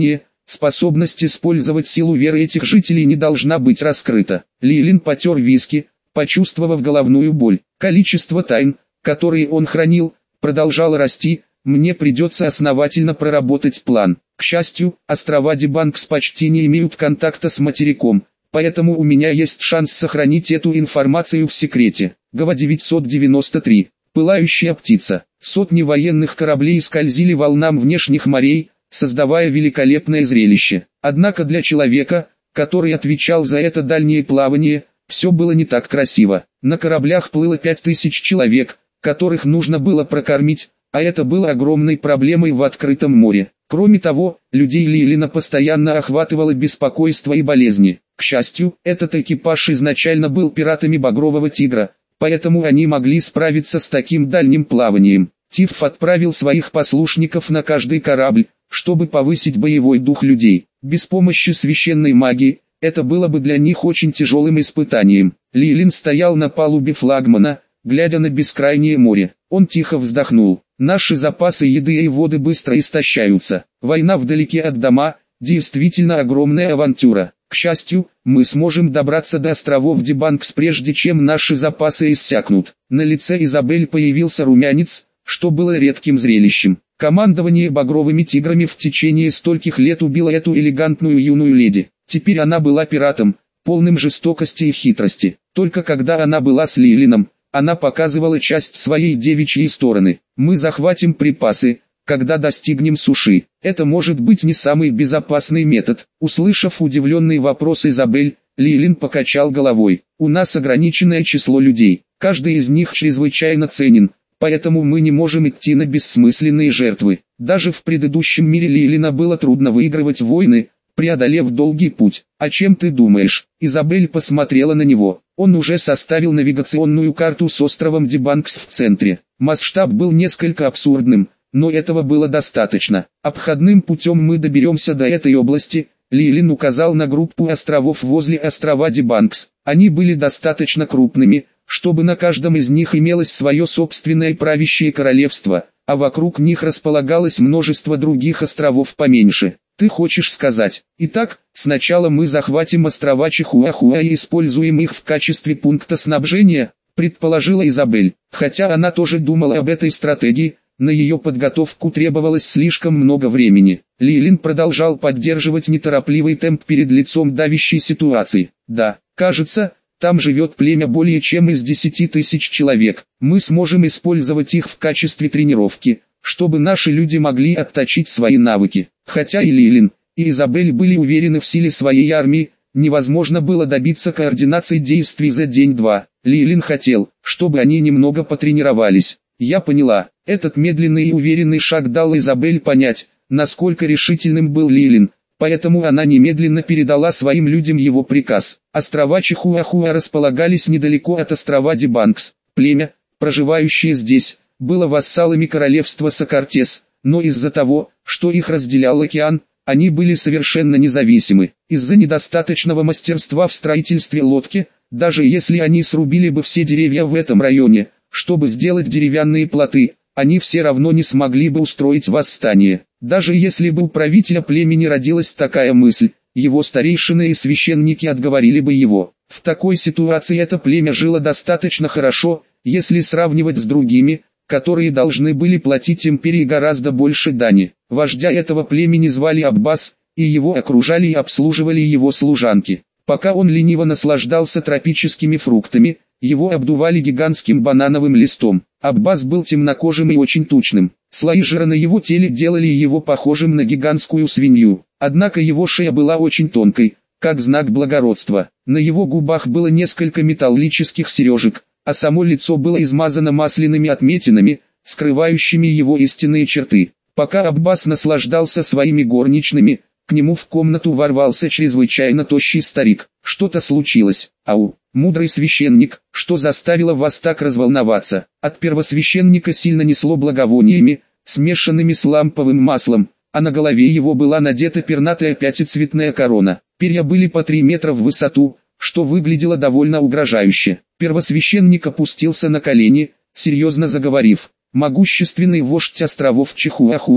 способность использовать силу веры этих жителей не должна быть раскрыта. Лилин потер виски, почувствовав головную боль. Количество тайн, которые он хранил, продолжало расти. Мне придется основательно проработать план. К счастью, острова Дебанкс почти не имеют контакта с материком, поэтому у меня есть шанс сохранить эту информацию в секрете. Глава девятьсот девяносто три. Пылающая птица. Сотни военных кораблей скользили волнам внешних морей, создавая великолепное зрелище. Однако для человека, который отвечал за это дальнее плавание, все было не так красиво. На кораблях плыло пять тысяч человек, которых нужно было прокормить, а это было огромной проблемой в открытом море. Кроме того, людей Лилина постоянно охватывало беспокойство и болезни. К счастью, этот экипаж изначально был пиратами Багрового Тигра, поэтому они могли справиться с таким дальним плаванием. Тиф отправил своих послушников на каждый корабль, чтобы повысить боевой дух людей. Без помощи священной магии, это было бы для них очень тяжелым испытанием. Лилин стоял на палубе флагмана, глядя на бескрайнее море. Он тихо вздохнул. Наши запасы еды и воды быстро истощаются. Война вдалеке от дома – действительно огромная авантюра. К счастью, мы сможем добраться до островов Дебанкс прежде чем наши запасы иссякнут. На лице Изабель появился румянец, что было редким зрелищем. Командование Багровыми Тиграми в течение стольких лет убило эту элегантную юную леди. Теперь она была пиратом, полным жестокости и хитрости. Только когда она была с Лилином, она показывала часть своей девичьей стороны. Мы захватим припасы, когда достигнем суши. Это может быть не самый безопасный метод. Услышав удивленный вопрос Изабель, Лилин покачал головой. У нас ограниченное число людей. Каждый из них чрезвычайно ценен, поэтому мы не можем идти на бессмысленные жертвы. Даже в предыдущем мире Лилина было трудно выигрывать войны, преодолев долгий путь. «О чем ты думаешь?» Изабель посмотрела на него. Он уже составил навигационную карту с островом Дебанкс в центре. Масштаб был несколько абсурдным, но этого было достаточно. Обходным путем мы доберемся до этой области. Лилин указал на группу островов возле острова Дебанкс. Они были достаточно крупными, чтобы на каждом из них имелось свое собственное правящее королевство, а вокруг них располагалось множество других островов поменьше. Ты хочешь сказать? Итак, сначала мы захватим острова Чихуахуа и используем их в качестве пункта снабжения, предположила Изабель. Хотя она тоже думала об этой стратегии, на ее подготовку требовалось слишком много времени. Лилин продолжал поддерживать неторопливый темп перед лицом давящей ситуации. Да, кажется, там живет племя более чем из десяти тысяч человек. Мы сможем использовать их в качестве тренировки, чтобы наши люди могли отточить свои навыки. Хотя и Лилин, и Изабель были уверены в силе своей армии, невозможно было добиться координации действий за день-два. Лилин хотел, чтобы они немного потренировались. Я поняла, этот медленный и уверенный шаг дал Изабель понять, насколько решительным был Лилин, поэтому она немедленно передала своим людям его приказ. Острова Чихуахуа располагались недалеко от острова Дебанкс. Племя, проживающее здесь, было вассалами королевства Сокартес, но из-за того, что их разделял океан, они были совершенно независимы. Из-за недостаточного мастерства в строительстве лодки, даже если они срубили бы все деревья в этом районе, чтобы сделать деревянные плоты, они все равно не смогли бы устроить восстание. Даже если бы у правителя племени родилась такая мысль, его старейшины и священники отговорили бы его. В такой ситуации это племя жило достаточно хорошо, если сравнивать с другими, которые должны были платить империи гораздо больше дани. Вождя этого племени звали Аббас, и его окружали и обслуживали его служанки. Пока он лениво наслаждался тропическими фруктами, его обдували гигантским банановым листом. Аббас был темнокожим и очень тучным. Слои жира на его теле делали его похожим на гигантскую свинью. Однако его шея была очень тонкой, как знак благородства. На его губах было несколько металлических сережек, а само лицо было измазано масляными отметинами, скрывающими его истинные черты. Пока Аббас наслаждался своими горничными, к нему в комнату ворвался чрезвычайно тощий старик. Что-то случилось. Ау, мудрый священник, что заставило вас так разволноваться? От первосвященника сильно несло благовониями, смешанными с ламповым маслом, а на голове его была надета пернатая пятицветная корона. Перья были по три метра в высоту, что выглядело довольно угрожающе. Первосвященник опустился на колени, серьезно заговорив. Могущественный вождь островов Чихуахуа,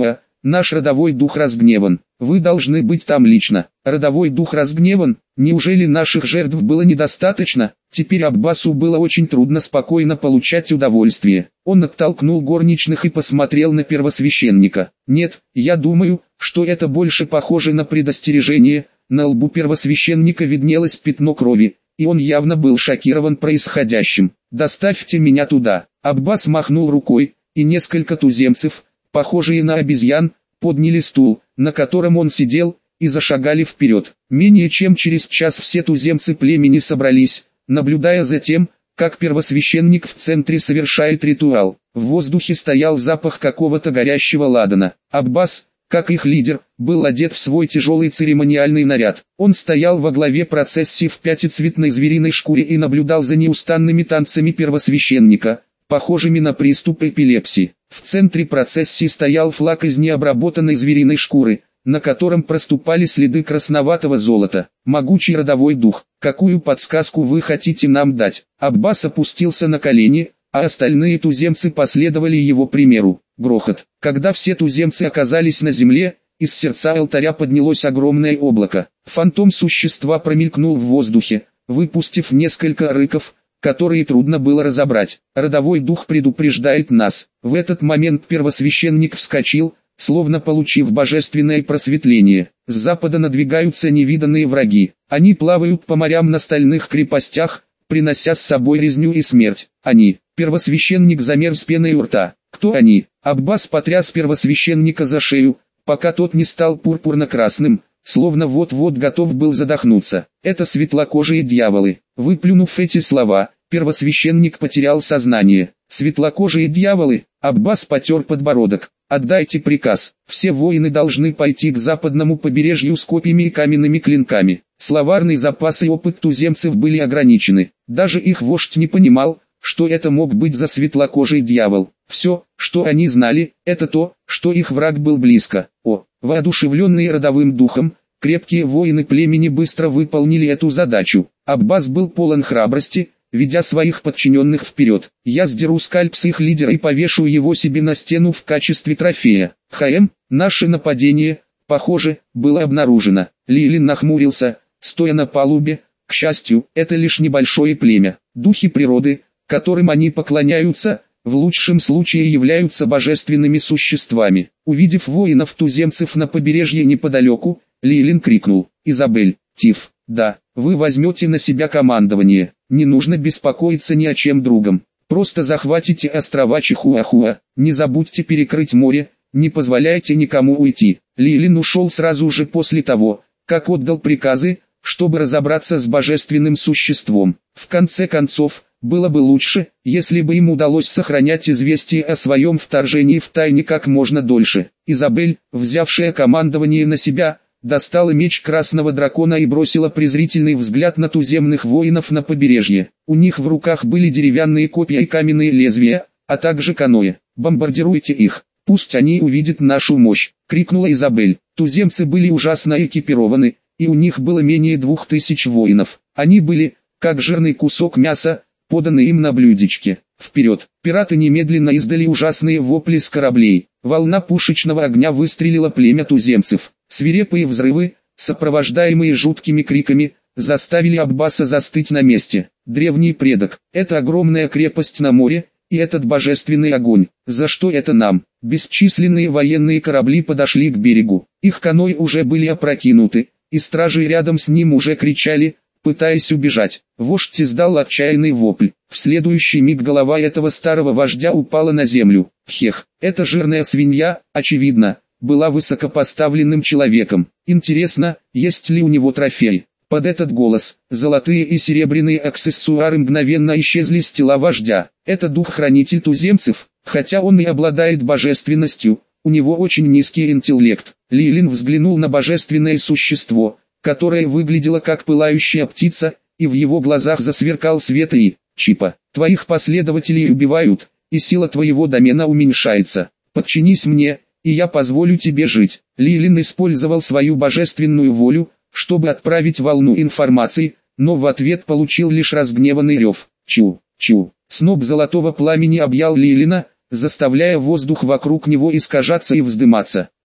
Наш родовой дух разгневан. Вы должны быть там лично. Родовой дух разгневан? Неужели наших жертв было недостаточно? Теперь Аббасу было очень трудно спокойно получать удовольствие. Он оттолкнул горничных и посмотрел на первосвященника. Нет, я думаю, что это больше похоже на предостережение. На лбу первосвященника виднелось пятно крови, и он явно был шокирован происходящим. «Доставьте меня туда». Аббас махнул рукой, и несколько туземцев, похожие на обезьян, подняли стул, на котором он сидел, и зашагали вперед. Менее чем через час все туземцы племени собрались, наблюдая за тем, как первосвященник в центре совершает ритуал. В воздухе стоял запах какого-то горящего ладана. Аббас, как их лидер, был одет в свой тяжелый церемониальный наряд. Он стоял во главе процессии в пятицветной звериной шкуре и наблюдал за неустанными танцами первосвященника, похожими на приступ эпилепсии. В центре процессии стоял флаг из необработанной звериной шкуры, на котором проступали следы красноватого золота. Могучий родовой дух, какую подсказку вы хотите нам дать? Аббас опустился на колени, а остальные туземцы последовали его примеру. Грохот. Когда все туземцы оказались на земле, из сердца алтаря поднялось огромное облако. Фантом существа промелькнул в воздухе, выпустив несколько рыков, которые трудно было разобрать. Родовой дух предупреждает нас. В этот момент первосвященник вскочил, словно получив божественное просветление. С запада надвигаются невиданные враги. Они плавают по морям на стальных крепостях, принося с собой резню и смерть. Они. Первосвященник замер с пеной у рта. Кто они? Аббас потряс первосвященника за шею, пока тот не стал пурпурно-красным, словно вот-вот готов был задохнуться. Это светлокожие дьяволы. Выплюнув эти слова, первосвященник потерял сознание. Светлокожие дьяволы. Аббас потер подбородок. Отдайте приказ. Все воины должны пойти к западному побережью с копьями и каменными клинками. Словарный запас и опыт туземцев были ограничены. Даже их вождь не понимал, что это мог быть за светлокожий дьявол. Все, что они знали, это то, что их враг был близко. О, воодушевленные родовым духом, крепкие воины племени быстро выполнили эту задачу. Аббас был полон храбрости, ведя своих подчиненных вперед. Я сдеру скальп с их лидера и повешу его себе на стену в качестве трофея. ХМ, наше нападение, похоже, было обнаружено. Лилин нахмурился, стоя на палубе. К счастью, это лишь небольшое племя. Духи природы, которым они поклоняются, в лучшем случае являются божественными существами. Увидев воинов-туземцев на побережье неподалеку, Лилин крикнул: «Изабель, Тиф, да, вы возьмете на себя командование, не нужно беспокоиться ни о чем другом. Просто захватите острова Чихуахуа, не забудьте перекрыть море, не позволяйте никому уйти». Лилин ушел сразу же после того, как отдал приказы, чтобы разобраться с божественным существом. В конце концов, было бы лучше, если бы им удалось сохранять известие о своем вторжении в тайне как можно дольше. Изабель, взявшая командование на себя, достала меч красного дракона и бросила презрительный взгляд на туземных воинов на побережье. У них в руках были деревянные копья и каменные лезвия, а также каноэ. «Бомбардируйте их, пусть они увидят нашу мощь», — крикнула Изабель. Туземцы были ужасно экипированы, и у них было менее двух тысяч воинов. Они были, как жирный кусок мяса, поданы им на блюдечке. Вперед! Пираты немедленно издали ужасные вопли с кораблей. Волна пушечного огня выстрелила племя туземцев. Свирепые взрывы, сопровождаемые жуткими криками, заставили Аббаса застыть на месте. Древний предок, это огромная крепость на море, и этот божественный огонь. За что это нам? Бесчисленные военные корабли подошли к берегу. Их каноэ уже были опрокинуты, и стражи рядом с ним уже кричали, пытаясь убежать. Вождь издал отчаянный вопль. В следующий миг голова этого старого вождя упала на землю. Хех, эта жирная свинья, очевидно, была высокопоставленным человеком. Интересно, есть ли у него трофей? Под этот голос, золотые и серебряные аксессуары мгновенно исчезли с тела вождя. Это дух-хранитель туземцев, хотя он и обладает божественностью, у него очень низкий интеллект. Лилин взглянул на божественное существо, которое выглядело как пылающая птица, и в его глазах засверкал свет и «Чипа, твоих последователей убивают, и сила твоего домена уменьшается. Подчинись мне, и я позволю тебе жить». Лилин использовал свою божественную волю, чтобы отправить волну информации, но в ответ получил лишь разгневанный рев. Чу, чу. Сноп золотого пламени объял Лилина, заставляя воздух вокруг него искажаться и вздыматься.